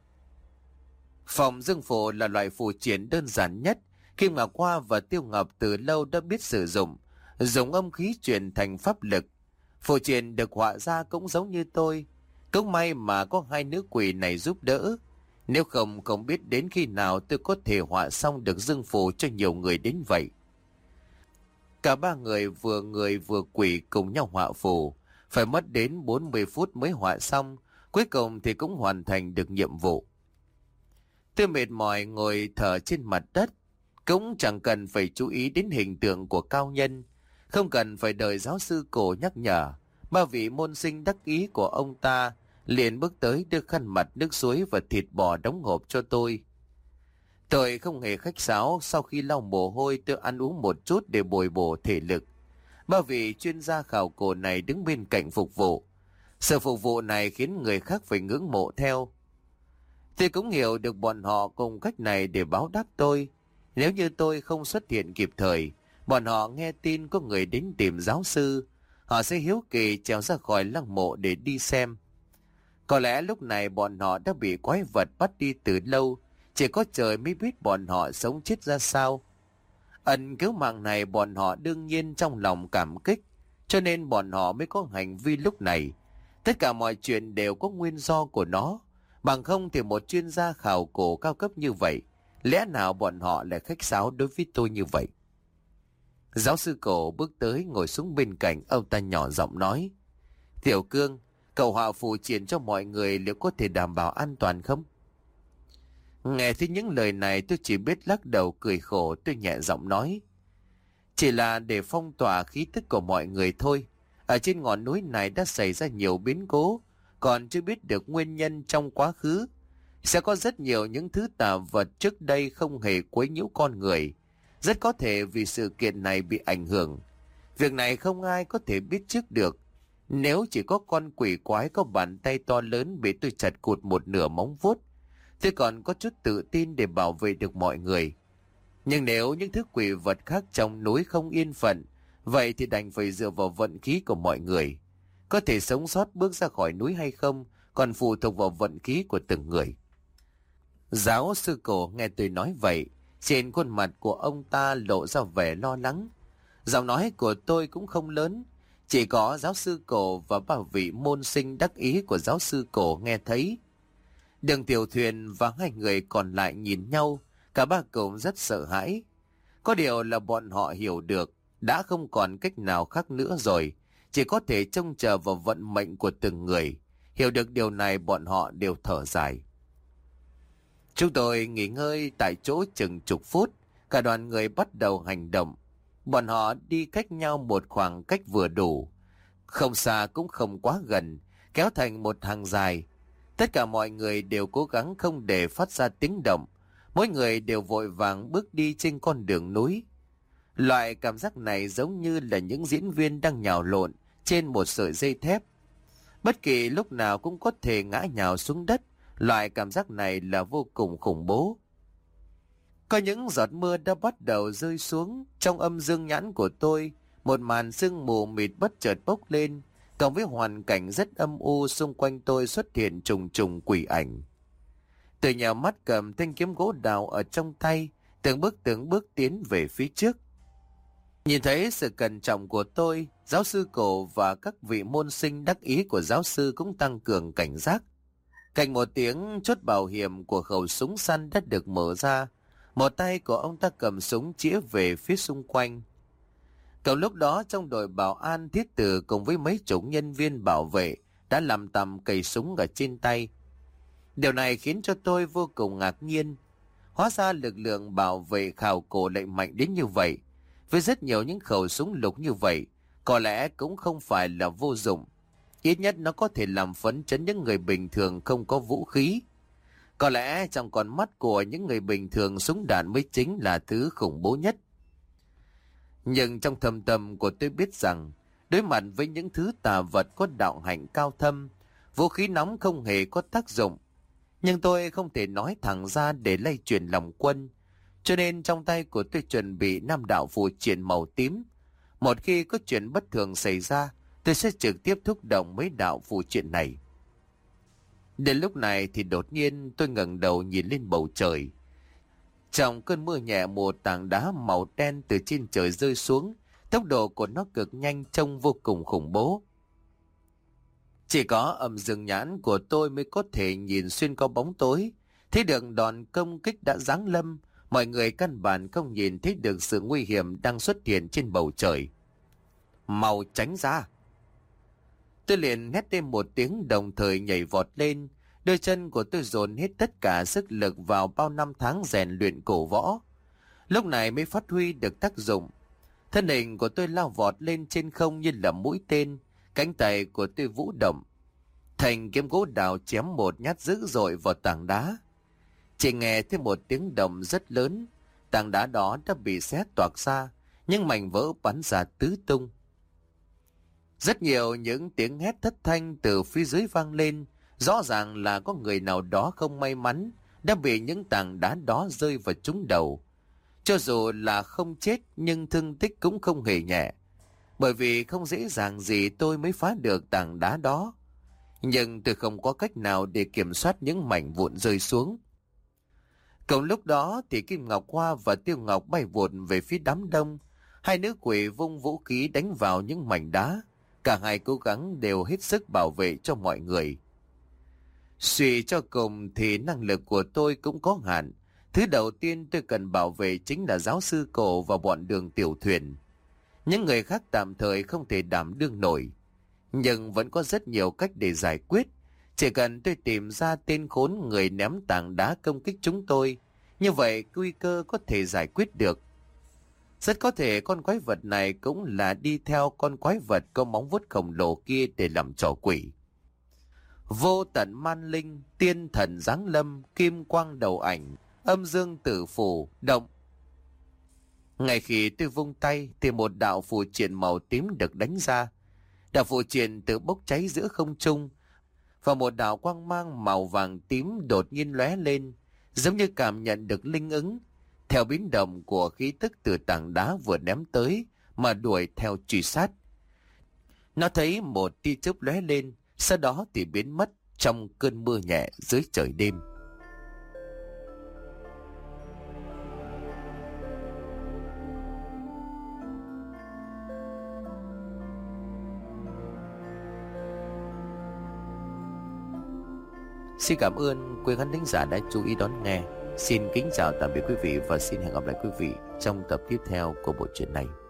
Phong dương phù là loại phù triển đơn giản nhất. Kim Ngọc Hoa và Tiêu Ngọc từ lâu đã biết sử dụng, dùng âm khí chuyển thành pháp lực. Phù triển được họa ra cũng giống như tôi. Cũng may mà có hai nữ quỷ này giúp đỡ. Nếu không, không biết đến khi nào tôi có thể họa xong được dương phù cho nhiều người đến vậy. Cả ba người vừa người vừa quỷ cùng nhau họa phù, phải mất đến bốn mươi phút mới họa xong, cuối cùng thì cũng hoàn thành được nhiệm vụ. Tôi mệt mỏi ngồi thở trên mặt đất, cũng chẳng cần phải chú ý đến hình tượng của cao nhân, không cần phải đợi giáo sư cổ nhắc nhở. Ba vị môn sinh đắc ý của ông ta liền bước tới đưa khăn mặt, nước suối và thịt bò đóng hộp cho tôi. Tôi không hề khách sáo, sau khi lau mồ hôi tôi ăn uống một chút để bồi bổ thể lực. Ba vị chuyên gia khảo cổ này đứng bên cạnh phục vụ. Sự phục vụ này khiến người khác phải ngưỡng mộ theo. Tôi cũng hiểu được bọn họ cùng cách này để báo đáp tôi. Nếu như tôi không xuất hiện kịp thời, bọn họ nghe tin có người đến tìm giáo sư, họ sẽ hiếu kỳ trèo ra khỏi lăng mộ để đi xem. Có lẽ lúc này bọn họ đã bị quái vật bắt đi từ lâu, chỉ có trời mới biết bọn họ sống chết ra sao. Ẩn cứu mạng này bọn họ đương nhiên trong lòng cảm kích, cho nên bọn họ mới có hành vi lúc này. Tất cả mọi chuyện đều có nguyên do của nó, bằng không thì một chuyên gia khảo cổ cao cấp như vậy, lẽ nào bọn họ lại khách sáo đối với tôi như vậy? Giáo sư cổ bước tới ngồi xuống bên cạnh, ông ta nhỏ giọng nói: Tiểu Cương, cậu họa phù triển cho mọi người liệu có thể đảm bảo an toàn không? Nghe thấy những lời này tôi chỉ biết lắc đầu cười khổ. Tôi nhẹ giọng nói: Chỉ là để phong tỏa khí tức của mọi người thôi. Ở trên ngọn núi này đã xảy ra nhiều biến cố, còn chưa biết được nguyên nhân trong quá khứ. Sẽ có rất nhiều những thứ tà vật trước đây không hề quấy nhiễu con người. Rất có thể vì sự kiện này bị ảnh hưởng. Việc này không ai có thể biết trước được. Nếu chỉ có con quỷ quái có bàn tay to lớn bị tôi chặt cụt một nửa móng vuốt, tôi còn có chút tự tin để bảo vệ được mọi người. Nhưng nếu những thứ quỷ vật khác trong núi không yên phận, vậy thì đành phải dựa vào vận khí của mọi người. Có thể sống sót bước ra khỏi núi hay không còn phụ thuộc vào vận khí của từng người. Giáo sư cổ nghe tôi nói vậy, trên khuôn mặt của ông ta lộ ra vẻ lo lắng. Giọng nói của tôi cũng không lớn, chỉ có giáo sư cổ và ba vị môn sinh đắc ý của giáo sư cổ nghe thấy. Đường Tiểu Thuyền và hai người còn lại nhìn nhau, cả ba cùng rất sợ hãi. Có điều là bọn họ hiểu được, đã không còn cách nào khác nữa rồi, chỉ có thể trông chờ vào vận mệnh của từng người. Hiểu được điều này bọn họ đều thở dài. Chúng tôi nghỉ ngơi tại chỗ chừng chục phút, cả đoàn người bắt đầu hành động. Bọn họ đi cách nhau một khoảng cách vừa đủ, không xa cũng không quá gần, kéo thành một hàng dài. Tất cả mọi người đều cố gắng không để phát ra tiếng động, mỗi người đều vội vàng bước đi trên con đường núi. Loại cảm giác này giống như là những diễn viên đang nhào lộn trên một sợi dây thép. Bất kỳ lúc nào cũng có thể ngã nhào xuống đất, loại cảm giác này là vô cùng khủng bố. Có những giọt mưa đã bắt đầu rơi xuống, trong âm dương nhãn của tôi, một màn sương mù mịt bất chợt bốc lên, cộng với hoàn cảnh rất âm u xung quanh tôi xuất hiện trùng trùng quỷ ảnh. Từ nhà mắt cầm thanh kiếm gỗ đào ở trong tay, từng bước từng bước tiến về phía trước. Nhìn thấy sự cẩn trọng của tôi, giáo sư Cổ và các vị môn sinh đắc ý của giáo sư cũng tăng cường cảnh giác. Cạnh một tiếng chốt bảo hiểm của khẩu súng săn đã được mở ra, một tay của ông ta cầm súng chĩa về phía xung quanh. Cùng lúc đó trong đội bảo an, Thiết Tử cùng với mấy chục nhân viên bảo vệ đã làm tầm cầy súng ở trên tay. Điều này khiến cho tôi vô cùng ngạc nhiên. Hóa ra lực lượng bảo vệ khảo cổ lại mạnh đến như vậy. Với rất nhiều những khẩu súng lục như vậy, có lẽ cũng không phải là vô dụng. Ít nhất nó có thể làm phấn chấn những người bình thường không có vũ khí. Có lẽ trong con mắt của những người bình thường, súng đạn mới chính là thứ khủng bố nhất. Nhưng trong thâm tâm của tôi biết rằng, đối mặt với những thứ tà vật có đạo hạnh cao thâm, vũ khí nóng không hề có tác dụng. Nhưng tôi không thể nói thẳng ra để lay chuyển lòng quân, cho nên trong tay của tôi chuẩn bị năm đạo phù triện màu tím. Một khi có chuyện bất thường xảy ra, tôi sẽ trực tiếp thúc động mấy đạo phù triện này. Đến lúc này thì đột nhiên tôi ngẩng đầu nhìn lên bầu trời. Trong cơn mưa nhẹ, một tảng đá màu đen từ trên trời rơi xuống, tốc độ của nó cực nhanh, trông vô cùng khủng bố. Chỉ có âm dương nhãn của tôi mới có thể nhìn xuyên qua bóng tối, thấy được đòn công kích đã giáng lâm. Mọi người căn bản không nhìn thấy được sự nguy hiểm đang xuất hiện trên bầu trời. Mau tránh ra! Tôi liền hét lên một tiếng, đồng thời nhảy vọt lên. Đôi chân của tôi dồn hết tất cả sức lực vào bao năm tháng rèn luyện cổ võ, lúc này mới phát huy được tác dụng. Thân hình của tôi lao vọt lên trên không như là mũi tên, cánh tay của tôi vũ động. Thành kiếm gỗ đào chém một nhát dữ dội vào tảng đá. Chỉ nghe thấy một tiếng động rất lớn, tảng đá đó đã bị xé toạc ra, những mảnh vỡ bắn ra tứ tung. Rất nhiều những tiếng hét thất thanh từ phía dưới vang lên, rõ ràng là có người nào đó không may mắn đã bị những tảng đá đó rơi vào trúng đầu. Cho dù là không chết nhưng thương tích cũng không hề nhẹ, bởi vì không dễ dàng gì tôi mới phá được tảng đá đó. Nhưng tôi không có cách nào để kiểm soát những mảnh vụn rơi xuống. Cùng lúc đó thì Kim Ngọc Hoa và Tiêu Ngọc bay vụt về phía đám đông. Hai nữ quỷ vung vũ khí đánh vào những mảnh đá. Cả hai cố gắng đều hết sức bảo vệ cho mọi người. Suy cho cùng thì năng lực của tôi cũng có hạn. Thứ đầu tiên tôi cần bảo vệ chính là giáo sư Cổ và bọn Đường Tiểu Thuyền. Những người khác tạm thời không thể đảm đương nổi, nhưng vẫn có rất nhiều cách để giải quyết. Chỉ cần tôi tìm ra tên khốn người ném tảng đá công kích chúng tôi, như vậy nguy cơ có thể giải quyết được. Rất có thể con quái vật này cũng là đi theo con quái vật có móng vuốt khổng lồ kia để làm trò quỷ. Vô tận man linh, tiên thần giáng lâm, kim quang đầu ảnh, âm dương tử phù, động. Ngay khi tôi vung tay thì một đạo phù triện màu tím được đánh ra. Đạo phù triện tự bốc cháy giữa không trung, và một đạo quang mang màu vàng tím đột nhiên lóe lên, giống như cảm nhận được linh ứng, theo biến động của khí tức từ tảng đá vừa ném tới mà đuổi theo truy sát. Nó thấy một tia chớp lóe lên, sau đó thì biến mất trong cơn mưa nhẹ dưới trời đêm. Xin cảm ơn quý khán thính giả đã chú ý đón nghe. Xin kính chào tạm biệt quý vị và xin hẹn gặp lại quý vị trong tập tiếp theo của bộ truyện này.